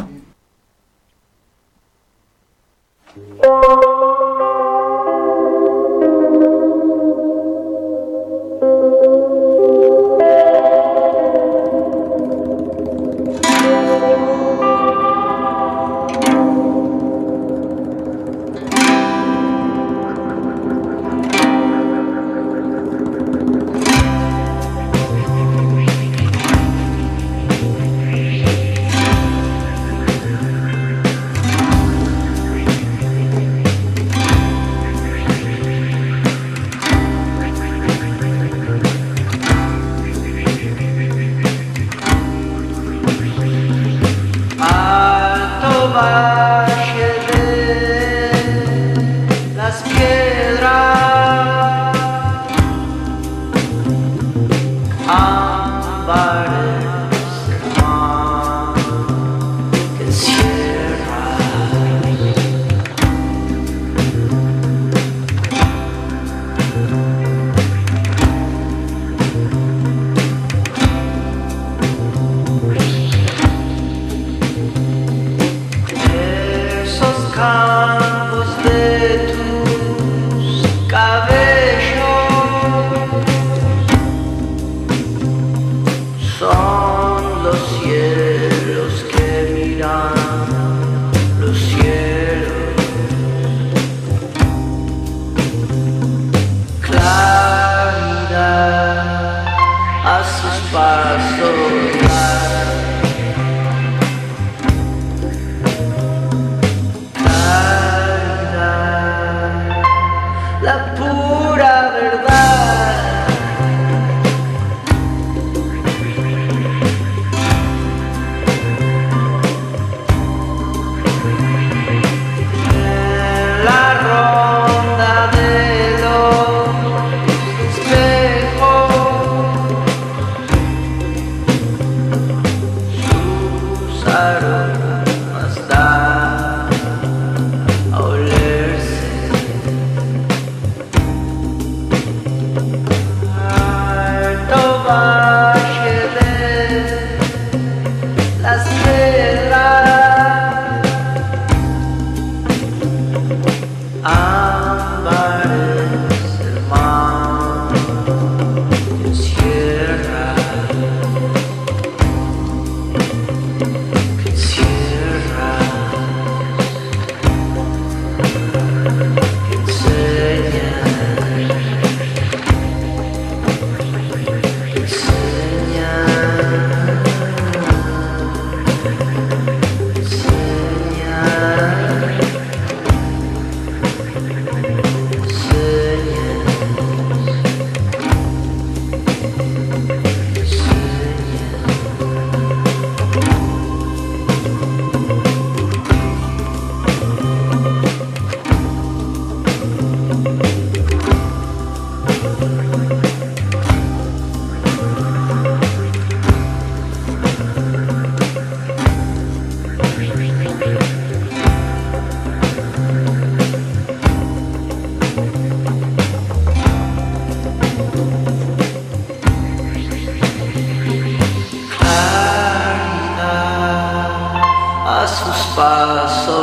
soñar. Claridad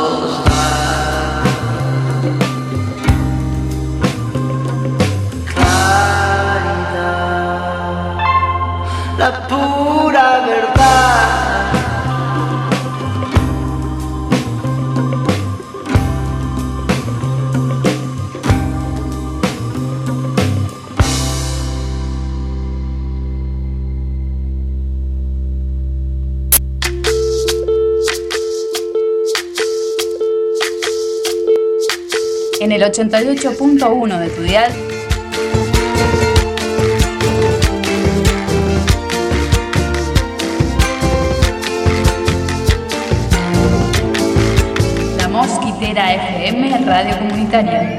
La pura verdad. En el 88.1 de tu dial. La Mosquitera FM, radio comunitaria.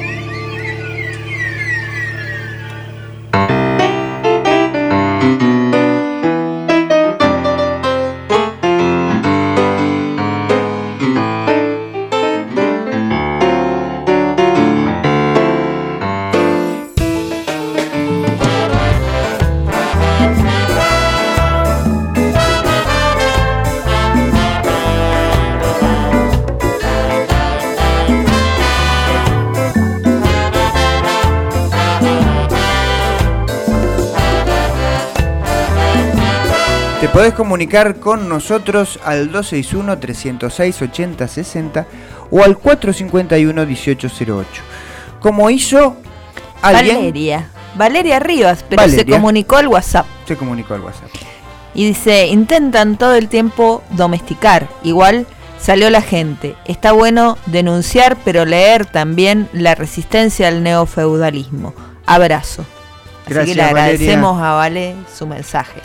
Podés comunicar con nosotros al 261-306-8060 o al 451-1808. Como hizo alguien... Valeria Rivas, pero Valeria. se comunicó al WhatsApp. Se comunicó al WhatsApp. Y dice, intentan todo el tiempo domesticar. Igual salió la gente. Está bueno denunciar, pero leer también la resistencia al neofeudalismo. Abrazo. Gracias, así que le agradecemos Valeria. a Vale su mensaje.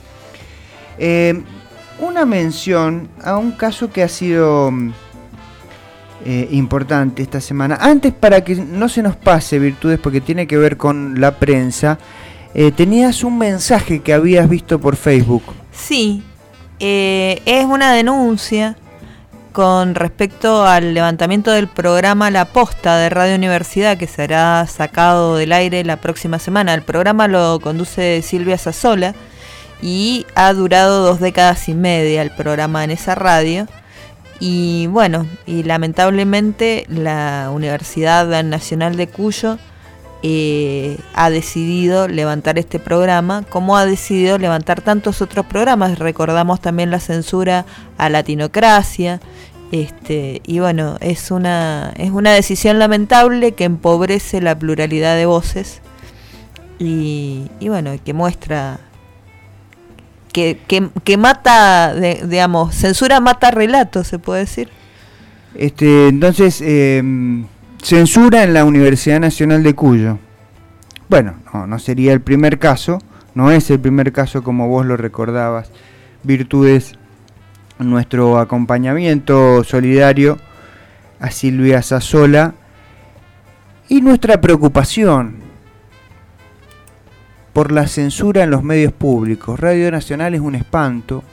Una mención a un caso que ha sido importante esta semana. Antes, para que no se nos pase, Virtudes, porque tiene que ver con la prensa, tenías un mensaje que habías visto por Facebook. Sí, es una denuncia con respecto al levantamiento del programa La Posta de Radio Universidad, que será sacado del aire la próxima semana. El programa lo conduce Silvia Sassola y ha durado 2 décadas y media el programa en esa radio. Y bueno, y lamentablemente la Universidad Nacional de Cuyo ha decidido levantar este programa, como ha decidido levantar tantos otros programas. Recordamos también la censura a Latinocracia. Y bueno, es una decisión lamentable que empobrece la pluralidad de voces y bueno, que muestra que mata, digamos, censura mata relatos, se puede decir. Entonces, censura en la Universidad Nacional de Cuyo. Bueno, no sería el primer caso, no es el primer caso, como vos lo recordabas, Virtudes. Nuestro acompañamiento solidario a Silvia Sassola y nuestra preocupación por la censura en los medios públicos. Radio Nacional es un espanto.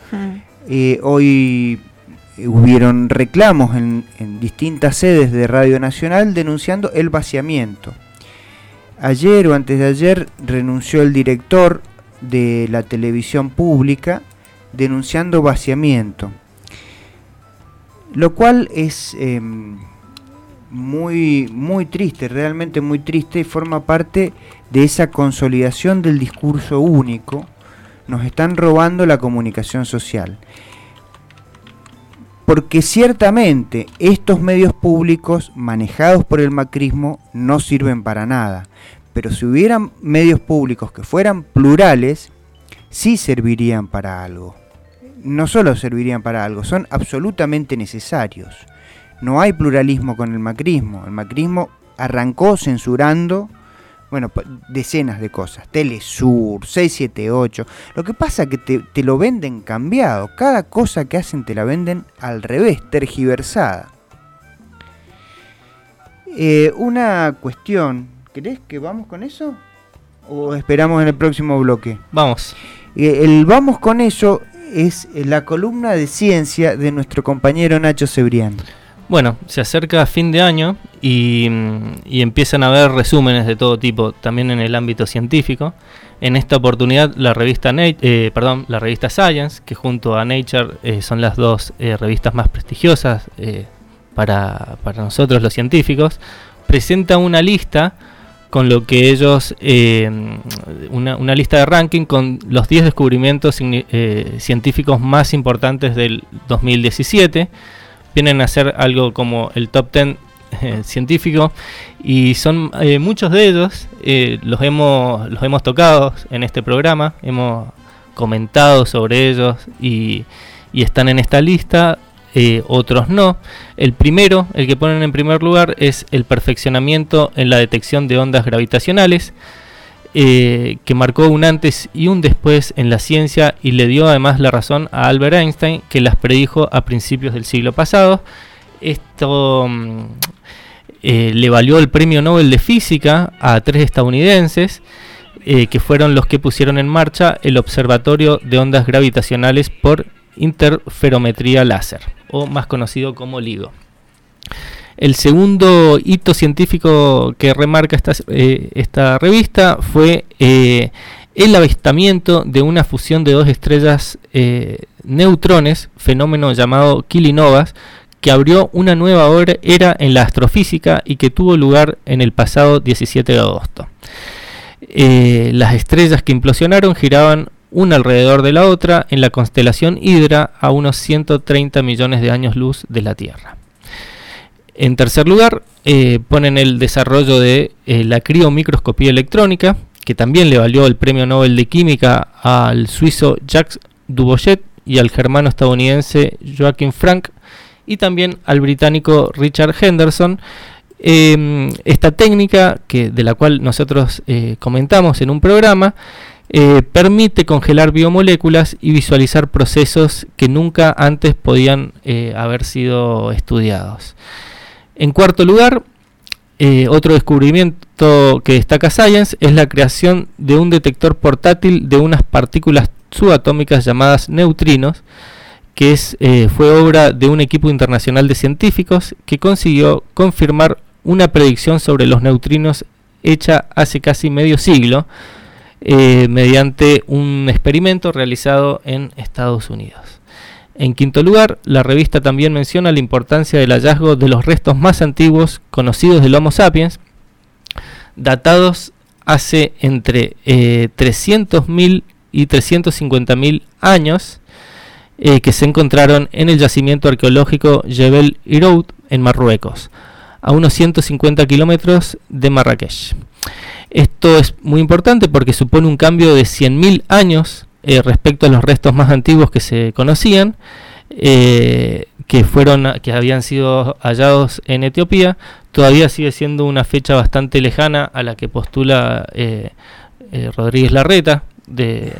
Hoy hubieron reclamos en distintas sedes de Radio Nacional denunciando el vaciamiento. Ayer o antes de ayer renunció el director de la televisión pública denunciando vaciamiento, lo cual es muy triste, realmente muy triste, y forma parte de esa consolidación del discurso único. Nos están robando la comunicación social, porque ciertamente estos medios públicos manejados por el macrismo no sirven para nada, pero si hubieran medios públicos que fueran plurales, sí servirían para algo. No solo servirían para algo, son absolutamente necesarios. No hay pluralismo con el macrismo. El macrismo arrancó censurando, bueno, decenas de cosas. Telesur, 678. Lo que pasa es que te lo venden cambiado. Cada cosa que hacen te la venden al revés, tergiversada. Una cuestión, ¿querés que vamos con eso? ¿O esperamos en el próximo bloque? Vamos. El vamos con eso es la columna de ciencia de nuestro compañero Nacho Cebrián. Bueno, se acerca fin de año y empiezan a haber resúmenes de todo tipo, también en el ámbito científico. En esta oportunidad la revista Science, que junto a Nature son las dos revistas más prestigiosas para nosotros los científicos, presenta una lista con lo que ellos, una lista de ranking con los 10 descubrimientos científicos más importantes del 2017. Vienen a ser algo como el top 10 científico, y son muchos de ellos los hemos tocado en este programa, hemos comentado sobre ellos y están en esta lista. Otros no. El primero, el que ponen en primer lugar, es el perfeccionamiento en la detección de ondas gravitacionales, que marcó un antes y un después en la ciencia y le dio además la razón a Albert Einstein, que las predijo a principios del siglo pasado. Esto le valió el premio Nobel de Física a 3 estadounidenses, que fueron los que pusieron en marcha el Observatorio de Ondas Gravitacionales por Interferometría Láser, o más conocido como LIGO. El segundo hito científico que remarca esta revista fue el avistamiento de una fusión de 2 estrellas neutrones, fenómeno llamado Kilinnovas, que abrió una nueva era en la astrofísica y que tuvo lugar en el pasado 17 de agosto. Las estrellas que implosionaron giraban una alrededor de la otra en la constelación Hydra, a unos 130 millones de años luz de la Tierra. En tercer lugar, ponen el desarrollo de la criomicroscopía electrónica, que también le valió el premio Nobel de Química al suizo Jacques Dubochet y al germano estadounidense Joachim Frank, y también al británico Richard Henderson. Esta técnica, de la cual nosotros comentamos en un programa, permite congelar biomoléculas y visualizar procesos que nunca antes podían haber sido estudiados. En cuarto lugar, otro descubrimiento que destaca Science es la creación de un detector portátil de unas partículas subatómicas llamadas neutrinos, que fue obra de un equipo internacional de científicos que consiguió confirmar una predicción sobre los neutrinos hecha hace casi medio siglo, mediante un experimento realizado en Estados Unidos. En quinto lugar, la revista también menciona la importancia del hallazgo de los restos más antiguos conocidos del Homo sapiens, datados hace entre 300.000 y 350.000 años, que se encontraron en el yacimiento arqueológico Jebel Irhoud en Marruecos, a unos 150 kilómetros de Marrakech. Esto es muy importante porque supone un cambio de 100.000 años respecto a los restos más antiguos que se conocían, que habían sido hallados en Etiopía. Todavía sigue siendo una fecha bastante lejana a la que postula Rodríguez Larreta, de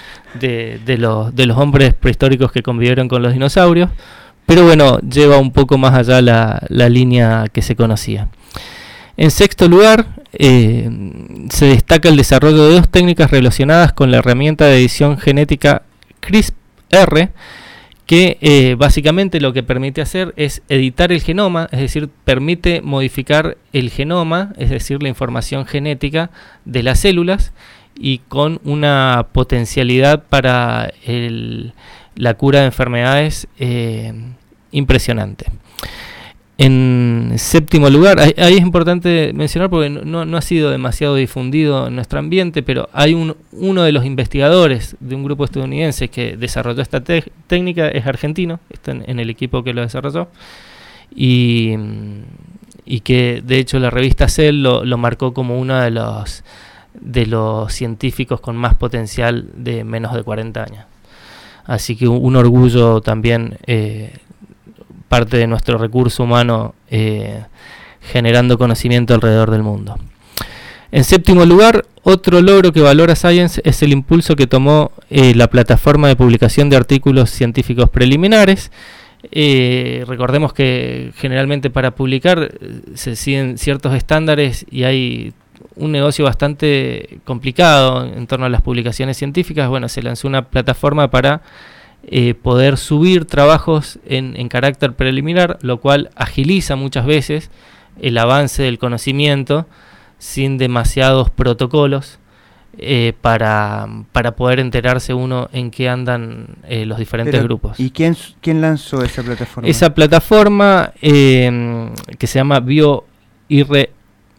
los hombres prehistóricos que convivieron con los dinosaurios, pero bueno, lleva un poco más allá la línea que se conocía. En sexto lugar, se destaca el desarrollo de 2 técnicas relacionadas con la herramienta de edición genética CRISPR, que básicamente lo que permite hacer es editar el genoma, es decir, permite modificar el genoma, es decir, la información genética de las células, y con una potencialidad para la cura de enfermedades impresionante. En séptimo lugar, ahí es importante mencionar porque no ha sido demasiado difundido en nuestro ambiente, pero hay uno de los investigadores de un grupo estadounidense que desarrolló esta técnica, es argentino, está en el equipo que lo desarrolló, y que de hecho la revista Cell lo marcó como uno de los científicos con más potencial de menos de 40 años. Así que un orgullo también, parte de nuestro recurso humano, generando conocimiento alrededor del mundo. En séptimo lugar, otro logro que valora Science es el impulso que tomó la plataforma de publicación de artículos científicos preliminares. Recordemos que generalmente para publicar se siguen ciertos estándares y hay un negocio bastante complicado en torno a las publicaciones científicas. Bueno, se lanzó una plataforma para poder subir trabajos en carácter preliminar, lo cual agiliza muchas veces el avance del conocimiento sin demasiados protocolos para poder enterarse uno en qué andan los diferentes grupos. ¿Y quién lanzó esa plataforma? Esa plataforma que se llama BioIRXIB,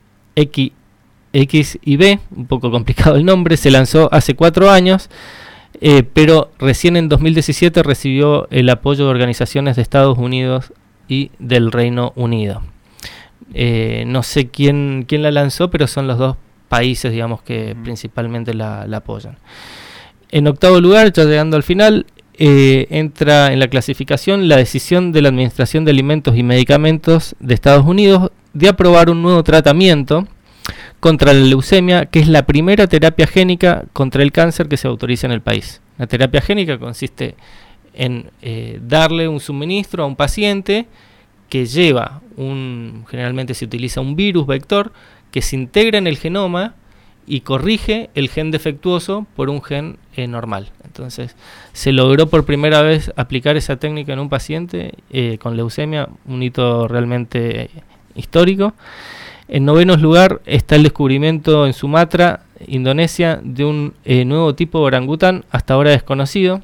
un poco complicado el nombre, se lanzó hace 4 años, pero recién en 2017 recibió el apoyo de organizaciones de Estados Unidos y del Reino Unido. No sé quién la lanzó, pero son los dos países, digamos, que principalmente la apoyan. En octavo lugar, ya llegando al final, entra en la clasificación la decisión de la Administración de Alimentos y Medicamentos de Estados Unidos de aprobar un nuevo tratamiento contra la leucemia, que es la primera terapia génica contra el cáncer que se autoriza en el país. La terapia génica consiste en darle un suministro a un paciente que lleva generalmente se utiliza un virus vector que se integra en el genoma y corrige el gen defectuoso por un gen normal. Entonces se logró por primera vez aplicar esa técnica en un paciente con leucemia, un hito realmente histórico. En noveno lugar está el descubrimiento en Sumatra, Indonesia, de un nuevo tipo de orangután hasta ahora desconocido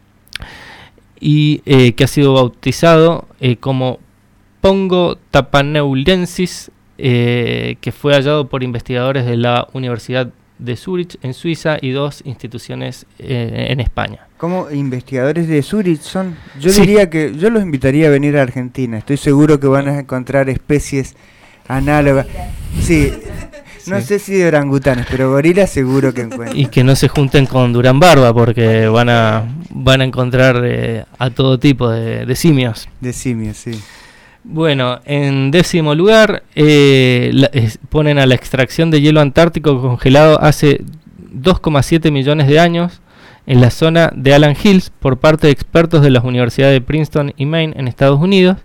y que ha sido bautizado como Pongo tapaneulensis, que fue hallado por investigadores de la Universidad de Zurich en Suiza y 2 instituciones en España. ¿Cómo investigadores de Zurich son? Yo Sí. diría que yo los invitaría a venir a Argentina. Estoy seguro que van a encontrar especies análogas. Sí, no sé si de orangutanes, pero gorilas seguro que encuentran. Y que no se junten con Durán Barba, porque van a encontrar a todo tipo de simios. De simios, sí. Bueno, en décimo lugar ponen a la extracción de hielo antártico congelado hace 2,7 millones de años en la zona de Allen Hills por parte de expertos de las universidades de Princeton y Maine en Estados Unidos.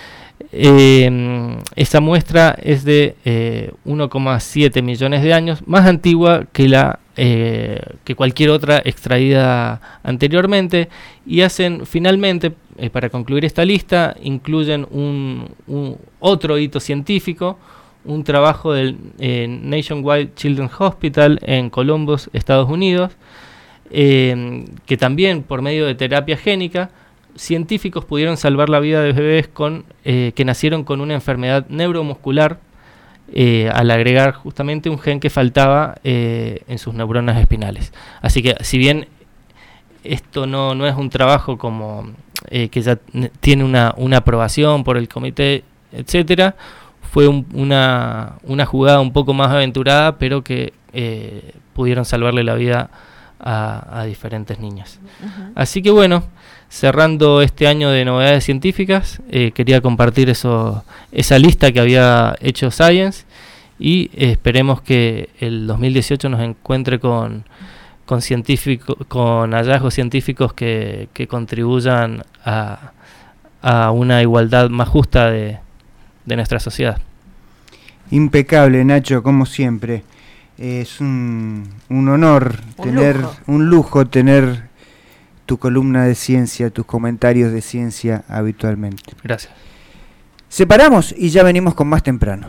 Esa muestra es de 1,7 millones de años, más antigua que cualquier otra extraída anteriormente, y hacen finalmente, para concluir esta lista, incluyen otro hito científico, un trabajo del Nationwide Children's Hospital en Columbus, Estados Unidos, que también por medio de terapia génica científicos pudieron salvar la vida de bebés que nacieron con una enfermedad neuromuscular al agregar justamente un gen que faltaba en sus neuronas espinales. Así que si bien esto no es un trabajo como que ya tiene una aprobación por el comité, etcétera, fue una jugada un poco más aventurada, pero que pudieron salvarle la vida a diferentes niñas. Ujú. Así que bueno, cerrando este año de novedades científicas, quería compartir esa lista que había hecho Science, y esperemos que el 2018 nos encuentre con hallazgos científicos que contribuyan a una igualdad más justa de nuestra sociedad. Impecable, Nacho, como siempre. Es un honor, un lujo tener tu columna de ciencia, tus comentarios de ciencia habitualmente. Gracias. Separamos y ya venimos con más temprano.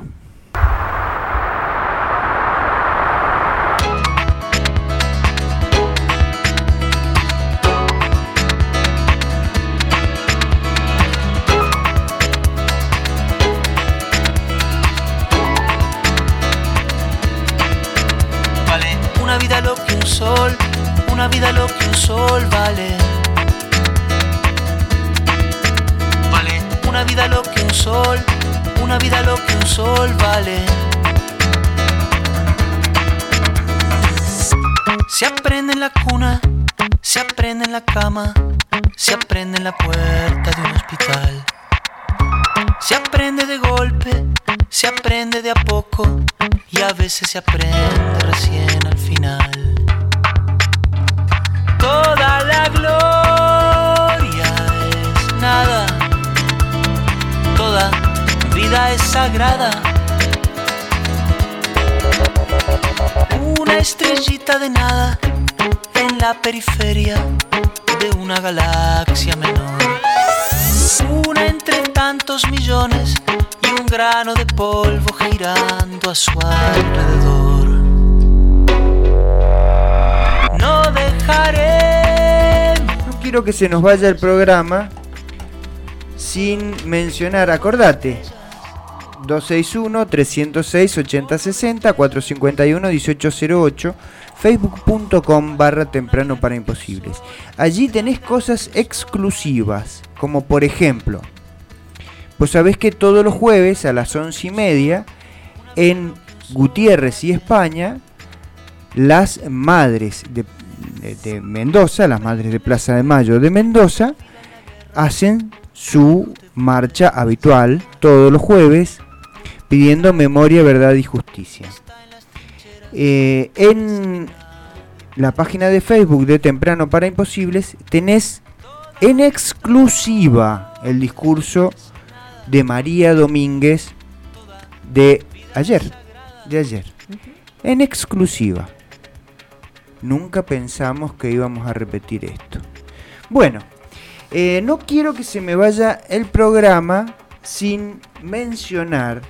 Vale una vida lo que un sol, una vida lo que un sol vale. Vale una vida lo que un sol, una vida lo que un sol vale. Se aprende en la cuna, se aprende en la cama, se aprende en la puerta de un hospital. Se aprende de golpe, se aprende de a poco y a veces se aprende recién al final. Toda la gloria es nada, toda vida es sagrada. Una estrellita de nada en la periferia de una galaxia menor. Una entre tantos millones y un grano de polvo girando a su alrededor. No dejaré. No quiero que se nos vaya el programa sin mencionar, acordate, 261-306-8060, 451-1808, facebook.com/temprano para imposibles. Allí tenés cosas exclusivas, como por ejemplo, pues sabés que todos los jueves a las 11:30 en Gutiérrez y España, las madres de Mendoza, las madres de Plaza de Mayo de Mendoza, hacen su marcha habitual todos los jueves pidiendo memoria, verdad y justicia. En la página de Facebook de Temprano para Imposibles tenés en exclusiva el discurso de María Domínguez de ayer. En exclusiva. Nunca pensamos que íbamos a repetir esto. Bueno, no quiero que se me vaya el programa sin mencionar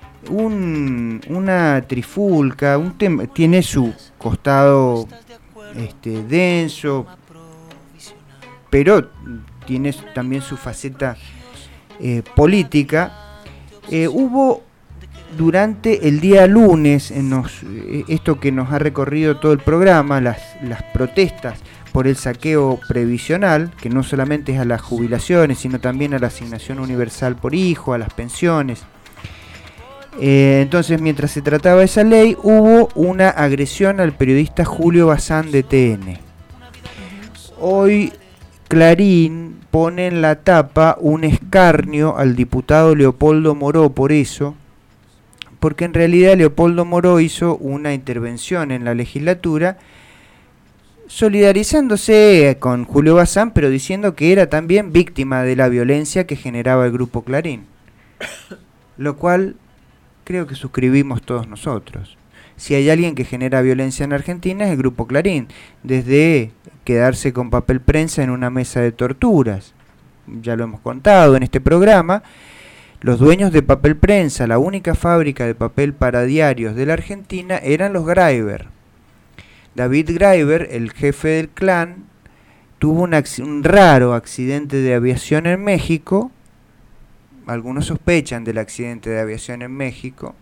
una trifulca, un tema, tiene su costado denso, pero tiene también su faceta política. Hubo durante el día lunes, esto que nos ha recorrido todo el programa, las protestas por el saqueo previsional, que no solamente es a las jubilaciones, sino también a la asignación universal por hijo, a las pensiones. Entonces, mientras se trataba esa ley, hubo una agresión al periodista Julio Bazán de TN. Hoy Clarín pone en la tapa un escarnio al diputado Leopoldo Moró por eso, porque en realidad Leopoldo Moró hizo una intervención en la legislatura solidarizándose con Julio Bazán, pero diciendo que era también víctima de la violencia que generaba el Grupo Clarín, lo cual creo que suscribimos todos nosotros. Si hay alguien que genera violencia en Argentina es el Grupo Clarín, desde quedarse con papel prensa en una mesa de torturas, ya lo hemos contado en este programa. Los dueños de Papel Prensa, la única fábrica de papel para diarios de la Argentina, eran los Graeber. David Graeber, el jefe del clan, tuvo un raro accidente de aviación en México. Algunos sospechan del accidente de aviación en México.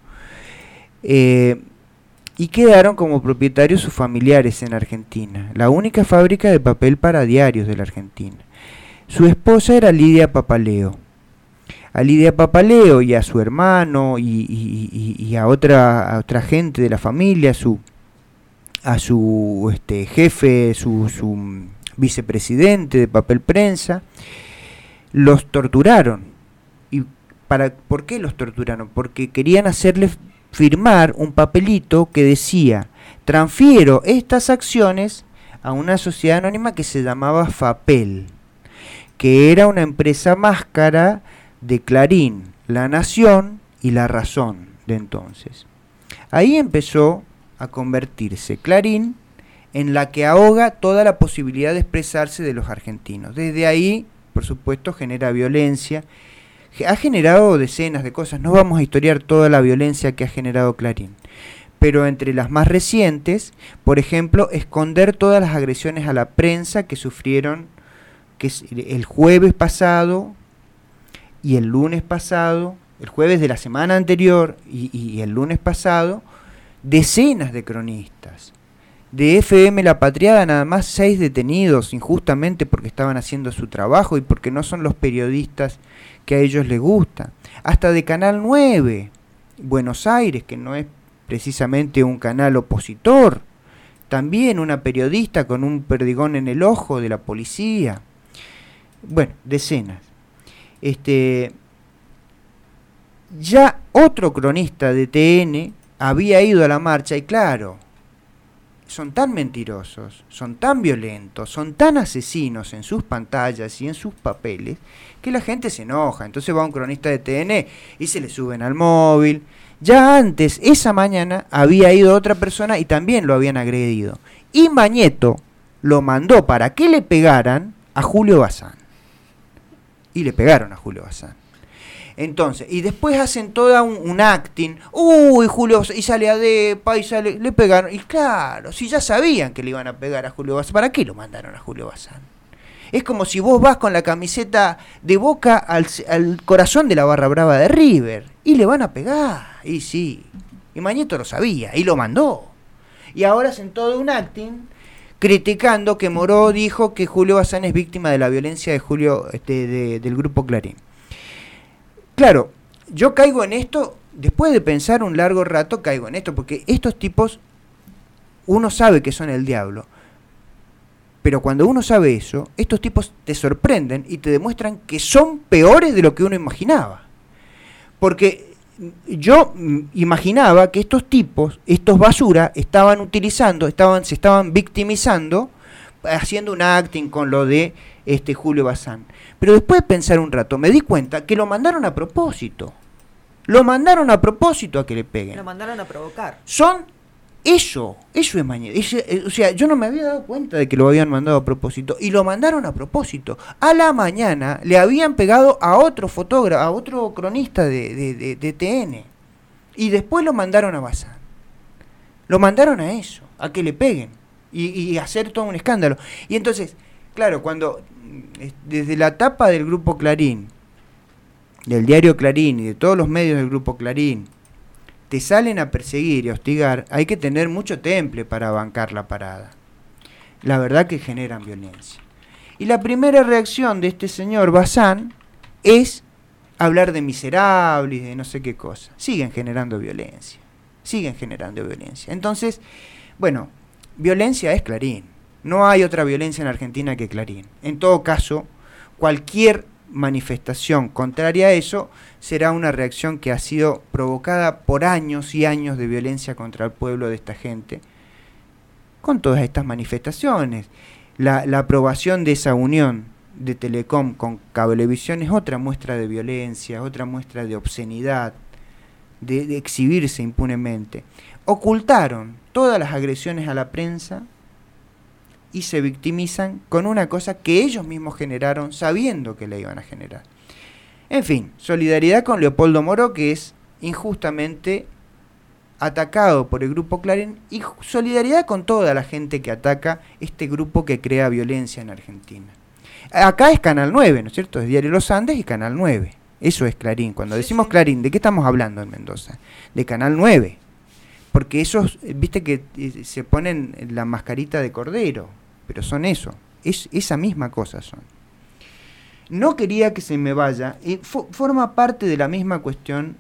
Y quedaron como propietarios sus familiares en Argentina. La única fábrica de papel para diarios de la Argentina. Su esposa era Lidia Papaleo. A Lidia Papaleo y a su hermano y a otra gente de la familia, a su jefe, su vicepresidente de Papel Prensa, los torturaron. ¿Y por qué los torturaron? Porque querían hacerles firmar un papelito que decía: transfiero estas acciones a una sociedad anónima que se llamaba FAPEL, que era una empresa máscara de Clarín, La Nación y La Razón de entonces. Ahí empezó a convertirse Clarín en la que ahoga toda la posibilidad de expresarse de los argentinos. Desde ahí, por supuesto, genera violencia. Ha generado decenas de cosas, no vamos a historiar toda la violencia que ha generado Clarín. Pero entre las más recientes, por ejemplo, esconder todas las agresiones a la prensa que sufrieron el jueves pasado y el lunes pasado, el jueves de la semana anterior y el lunes pasado, decenas de cronistas. De FM La Patriada nada más 6 detenidos injustamente porque estaban haciendo su trabajo y porque no son los periodistas que a ellos les gusta. Hasta de Canal 9, Buenos Aires, que no es precisamente un canal opositor, también una periodista con un perdigón en el ojo de la policía. Bueno, decenas. Ya otro cronista de TN había ido a la marcha y claro, son tan mentirosos, son tan violentos, son tan asesinos en sus pantallas y en sus papeles que la gente se enoja. Entonces va un cronista de TN y se le suben al móvil. Ya antes, esa mañana, había ido otra persona y también lo habían agredido. Y Mañeto lo mandó para que le pegaran a Julio Bazán. Y le pegaron a Julio Bazán. Entonces, y después hacen toda un acting. Uy, Julio, y sale a Depa, y sale, le pegaron. Y claro, si ya sabían que le iban a pegar a Julio Bazán, ¿para qué lo mandaron a Julio Bazán? Es como si vos vas con la camiseta de Boca al corazón de la barra brava de River. Y le van a pegar. Y sí. Y Mañeto lo sabía. Y lo mandó. Y ahora hacen todo un acting criticando que Moró dijo que Julio Bazán es víctima de la violencia de Julio del grupo Clarín. Claro, yo caigo en esto, después de pensar un largo rato, caigo en esto, porque estos tipos, uno sabe que son el diablo, pero cuando uno sabe eso, estos tipos te sorprenden y te demuestran que son peores de lo que uno imaginaba. Porque yo imaginaba que estos tipos, estos basura, se estaban victimizando, haciendo un acting con lo de Julio Bazán. Pero después de pensar un rato, me di cuenta que lo mandaron a propósito. Lo mandaron a propósito a que le peguen. Lo mandaron a provocar. Eso es Mañeto. O sea, yo no me había dado cuenta de que lo habían mandado a propósito. Y lo mandaron a propósito. A la mañana le habían pegado a otro fotógrafo, a otro cronista de TN. Y después lo mandaron a Bazán. Lo mandaron a eso, a que le peguen. Y hacer todo un escándalo. Y entonces, claro, cuando desde la tapa del grupo Clarín, del diario Clarín y de todos los medios del grupo Clarín, te salen a perseguir y a hostigar, hay que tener mucho temple para bancar la parada. La verdad que generan violencia. Y la primera reacción de este señor Bazán es hablar de miserables, de no sé qué cosa. Siguen generando violencia. Entonces, bueno, violencia es Clarín. No hay otra violencia en Argentina que Clarín. En todo caso, cualquier manifestación contraria a eso será una reacción que ha sido provocada por años y años de violencia contra el pueblo de esta gente, con todas estas manifestaciones. La aprobación de esa unión de Telecom con Cablevisión es otra muestra de violencia, otra muestra de obscenidad, de exhibirse impunemente. Ocultaron todas las agresiones a la prensa y se victimizan con una cosa que ellos mismos generaron sabiendo que la iban a generar. En fin, solidaridad con Leopoldo Moró, que es injustamente atacado por el grupo Clarín, y solidaridad con toda la gente que ataca este grupo que crea violencia en Argentina. Acá es Canal 9, ¿no es cierto? Es Diario Los Andes y Canal 9. Eso es Clarín. Cuando decimos Clarín, ¿de qué estamos hablando en Mendoza? De Canal 9. Porque esos, viste que se ponen la mascarita de cordero, pero son eso, esa misma cosa son. No quería que se me vaya, forma parte de la misma cuestión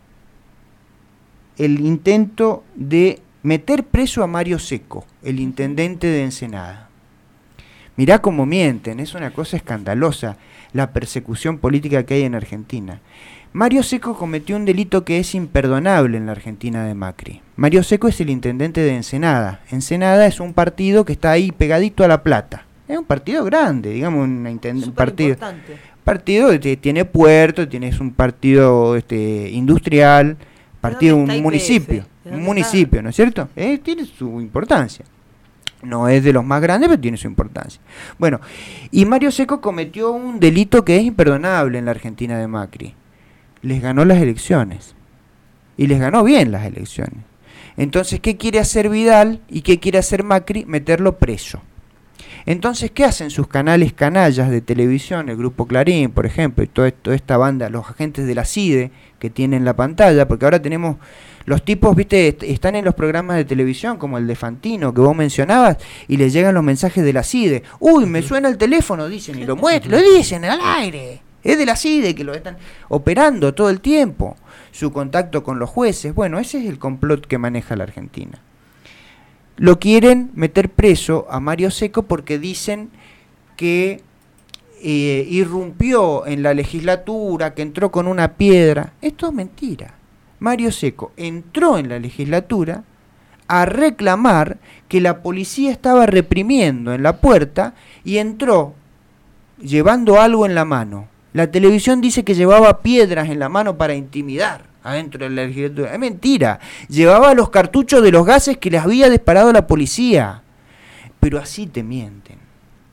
el intento de meter preso a Mario Secco, el intendente de Ensenada. Mirá cómo mienten, es una cosa escandalosa la persecución política que hay en Argentina. Mario Secco cometió un delito que es imperdonable en la Argentina de Macri. Mario Secco es el intendente de Ensenada. Ensenada es un partido que está ahí pegadito a La Plata. Es un partido grande, digamos, un partido que tiene puerto, es un partido industrial, partido, un municipio, ¿no es cierto? Tiene su importancia. No es de los más grandes, pero tiene su importancia. Bueno, y Mario Secco cometió un delito que es imperdonable en la Argentina de Macri. Les ganó las elecciones. Y les ganó bien las elecciones. Entonces, ¿qué quiere hacer Vidal y qué quiere hacer Macri? Meterlo preso. Entonces, ¿qué hacen sus canales canallas de televisión? El grupo Clarín, por ejemplo, y toda esta banda, los agentes de la CIDE que tienen la pantalla, porque ahora tenemos los tipos, viste, están en los programas de televisión como el de Fantino que vos mencionabas y les llegan los mensajes de la CIDE. Uy, me suena el teléfono, dicen, y lo muestran, lo dicen al aire. Es de la CIDE que lo están operando todo el tiempo. Su contacto con los jueces. Bueno, ese es el complot que maneja la Argentina. Lo quieren meter preso a Mario Secco porque dicen que irrumpió en la legislatura, que entró con una piedra. Esto es mentira. Mario Secco entró en la legislatura a reclamar que la policía estaba reprimiendo en la puerta y entró llevando algo en la mano. La televisión dice que llevaba piedras en la mano para intimidar adentro de la legislatura. Es mentira. Llevaba los cartuchos de los gases que les había disparado la policía. Pero así te mienten.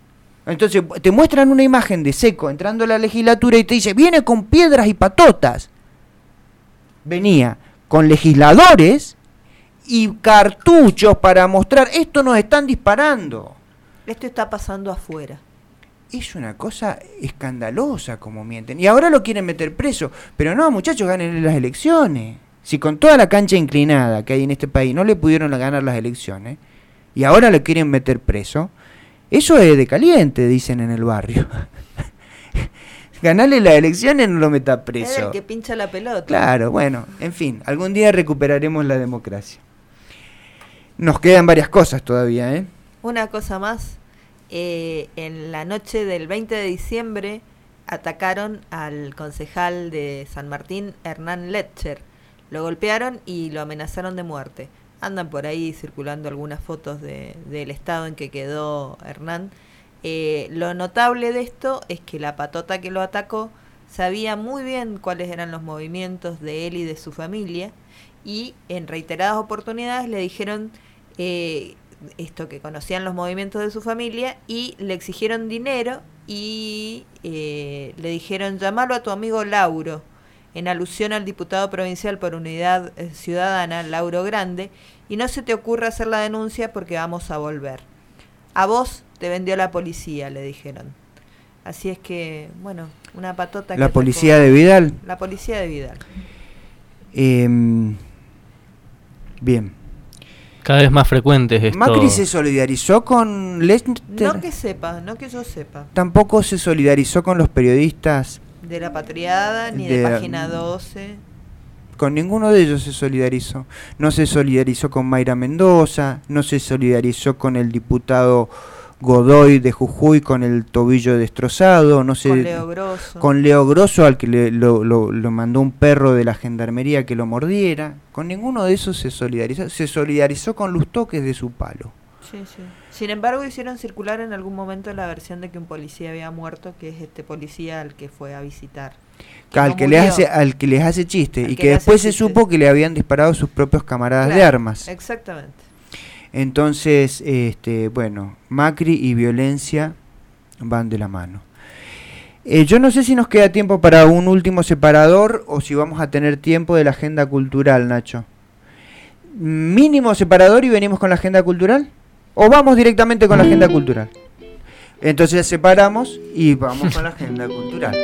Entonces te muestran una imagen de Seco entrando a la legislatura y te dice, viene con piedras y patotas. Venía con legisladores y cartuchos para mostrar, esto nos están disparando. Esto está pasando afuera. Es una cosa escandalosa como mienten. Y ahora lo quieren meter preso. Pero no, muchachos, ganen las elecciones. Si con toda la cancha inclinada que hay en este país no le pudieron ganar las elecciones y ahora lo quieren meter preso, eso es de caliente, dicen en el barrio. Ganarle las elecciones no lo meta preso. Es el que pincha la pelota. Claro, bueno, en fin, algún día recuperaremos la democracia. Nos quedan varias cosas todavía, ¿eh? Una cosa más. En la noche del 20 de diciembre atacaron al concejal de San Martín, Hernán Letcher. Lo golpearon y lo amenazaron de muerte. Andan por ahí circulando algunas fotos del estado en que quedó Hernán. Lo notable de esto es que la patota que lo atacó sabía muy bien cuáles eran los movimientos de él y de su familia, y en reiteradas oportunidades le dijeron esto, que conocían los movimientos de su familia, y le exigieron dinero y le dijeron, llamalo a tu amigo Lauro, en alusión al diputado provincial por Unidad Ciudadana, Lauro Grande, y no se te ocurra hacer la denuncia porque vamos a volver. A vos te vendió la policía, le dijeron. Así es que, bueno, una patota. ¿La policía de Vidal? La policía de Vidal. Bien. Cada vez más frecuentes esto. ¿Macri se solidarizó con Lester? No que sepa, no que yo sepa. Tampoco se solidarizó con los periodistas de La Patriada, ni de Página 12. Con ninguno de ellos se solidarizó. No se solidarizó con Mayra Mendoza, no se solidarizó con el diputado Godoy de Jujuy con el tobillo destrozado, no sé, con Leo Grosso. Con Leo Grosso, al que lo mandó un perro de la gendarmería que lo mordiera. Con ninguno de esos se solidarizó. Se solidarizó con los toques de su palo. Sí, sí. Sin embargo, hicieron circular en algún momento la versión de que un policía había muerto, que es este policía al que fue a visitar. Al que les hace chiste, y que después se supo que le habían disparado sus propios camaradas de armas. Exactamente. Entonces, bueno, Macri y violencia van de la mano. Yo no sé si nos queda tiempo para un último separador o si vamos a tener tiempo de la agenda cultural, Nacho. ¿Mínimo separador y venimos con la agenda cultural? ¿O vamos directamente con la agenda cultural? Entonces separamos y vamos con la agenda cultural.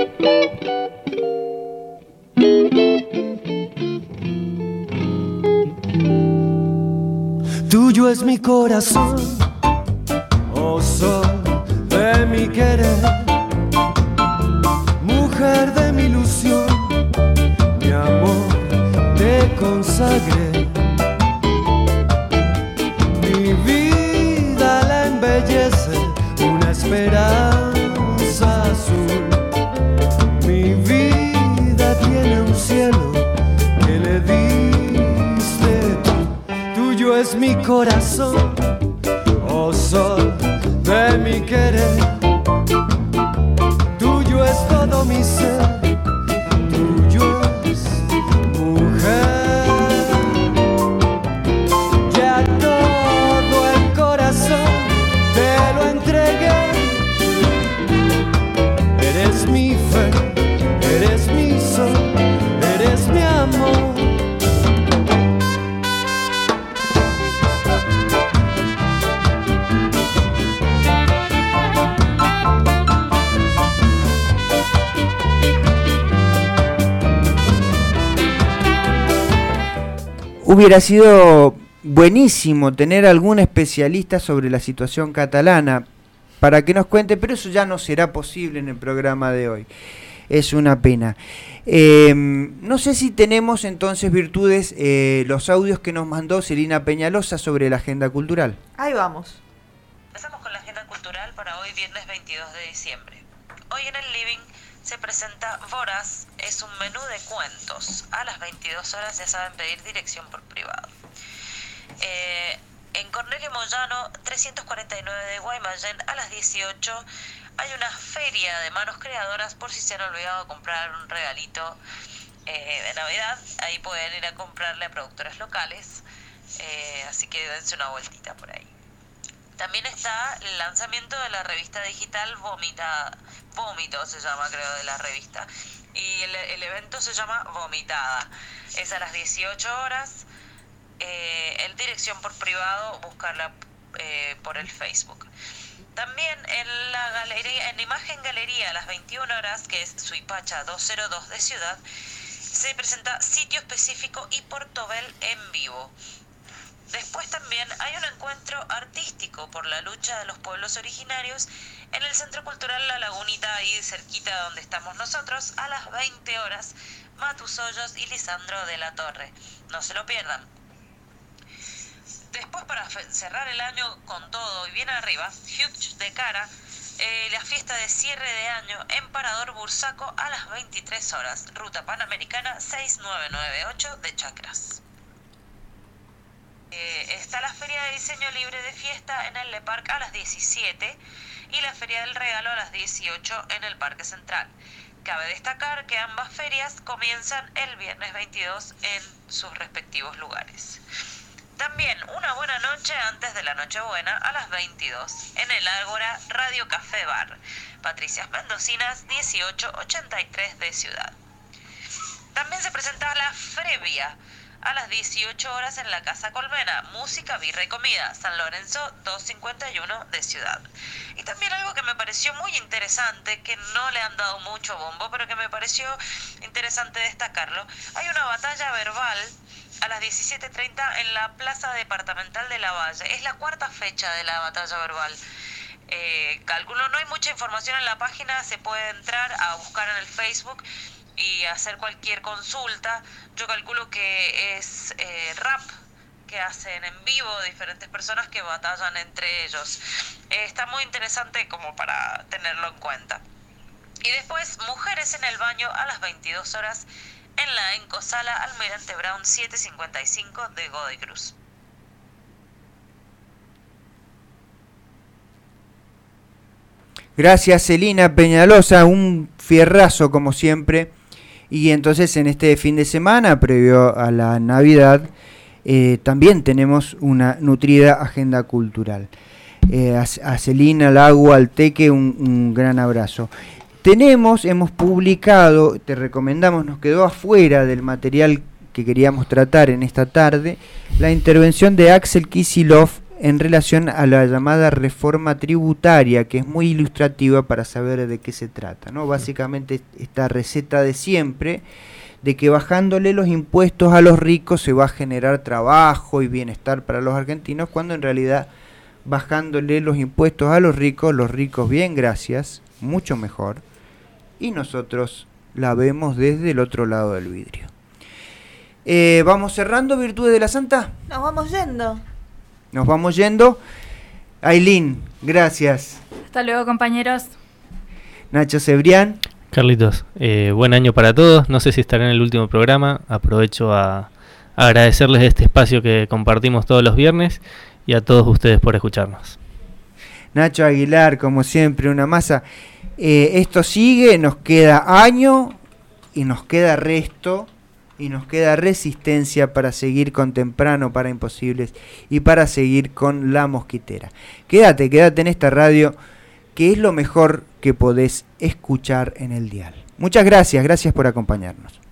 Tuyo es mi corazón, oh sol de mi querer, mujer de mi ilusión, mi amor te consagré. Mi vida la embellece una esperanza azul. Mi vida tiene un cielo que le diste tú. Tuyo es mi corazón, oh sol de mi querer. Tuyo es todo mi ser, tuyo es mujer. Ya todo el corazón te lo entregué. Eres mi fe, eres mi sol, eres mi amor. Hubiera sido buenísimo tener algún especialista sobre la situación catalana para que nos cuente, pero eso ya no será posible en el programa de hoy. Es una pena. No sé si tenemos entonces, Virtudes, los audios que nos mandó Celina Peñalosa sobre la agenda cultural. Ahí vamos. Empezamos con la agenda cultural para hoy, viernes 22 de diciembre. Hoy en el living se presenta Voraz, es un menú de cuentos. A las 22 horas ya saben pedir dirección por privado. En Cornelio Moyano, 349 de Guaymallén, a las 18 hay una feria de manos creadoras por si se han olvidado comprar un regalito de Navidad. Ahí pueden ir a comprarle a productoras locales, así que dense una vueltita por ahí. También está el lanzamiento de la revista digital Vómito se llama, creo, de la revista. Y el evento se llama Vomitada. Es a las 18 horas. En dirección por privado, buscarla por el Facebook. También en la galería, en Imagen Galería, a las 21 horas, que es Suipacha 202 de Ciudad, se presenta Sitio Específico y Portobel en vivo. Después también hay un encuentro artístico por la lucha de los pueblos originarios en el Centro Cultural La Lagunita, ahí cerquita donde estamos nosotros, a las 20 horas, Matus Hoyos y Lisandro de la Torre. No se lo pierdan. Después, para cerrar el año con todo y bien arriba, Huge de cara, la fiesta de cierre de año en Parador Bursaco a las 23 horas, Ruta Panamericana 6998 de Chacras. Está la Feria de Diseño Libre de Fiesta en el Le Parc a las 17 y la Feria del Regalo a las 18 en el Parque Central. Cabe destacar que ambas ferias comienzan el viernes 22 en sus respectivos lugares. También una buena noche antes de la Nochebuena a las 22 en el Ágora Radio Café Bar, Patricias Mendocinas 1883 de Ciudad. También se presenta la Frevia a las 18 horas en la Casa Colmena, música, birra y comida, San Lorenzo 251 de Ciudad. Y también algo que me pareció muy interesante, que no le han dado mucho bombo, pero que me pareció interesante destacarlo. Hay una batalla verbal a las 17:30 en la Plaza Departamental de Lavalle. Es la cuarta fecha de la batalla verbal. Calculo, no hay mucha información en la página, se puede entrar a buscar en el Facebook y hacer cualquier consulta. Yo calculo que es rap que hacen en vivo diferentes personas que batallan entre ellos. Está muy interesante como para tenerlo en cuenta. Y después, Mujeres en el Baño a las 22 horas en la Encosala Almirante Brown 755 de Godoy Cruz. Gracias, Celina Peñalosa, un fierrazo como siempre. Y entonces en este fin de semana, previo a la Navidad, también tenemos una nutrida agenda cultural. A Celina, al Agua, al Teque, un gran abrazo. Hemos publicado, te recomendamos, nos quedó afuera del material que queríamos tratar en esta tarde, la intervención de Axel Kicillof en relación a la llamada reforma tributaria, que es muy ilustrativa para saber de qué se trata, ¿no? Básicamente esta receta de siempre, de que bajándole los impuestos a los ricos se va a generar trabajo y bienestar para los argentinos, cuando en realidad bajándole los impuestos a los ricos bien, gracias, mucho mejor, y nosotros la vemos desde el otro lado del vidrio. ¿Vamos cerrando, Virtudes de la Santa? Nos vamos yendo. Ailín, gracias. Hasta luego, compañeros. Nacho Cebrián. Carlitos, buen año para todos. No sé si estaré en el último programa. Aprovecho a agradecerles este espacio que compartimos todos los viernes y a todos ustedes por escucharnos. Nacho Aguilar, como siempre, una masa. Esto sigue, nos queda año y nos queda resto y nos queda resistencia para seguir con Temprano para Imposibles y para seguir con La Mosquitera. Quédate en esta radio, que es lo mejor que podés escuchar en el dial. Muchas gracias por acompañarnos.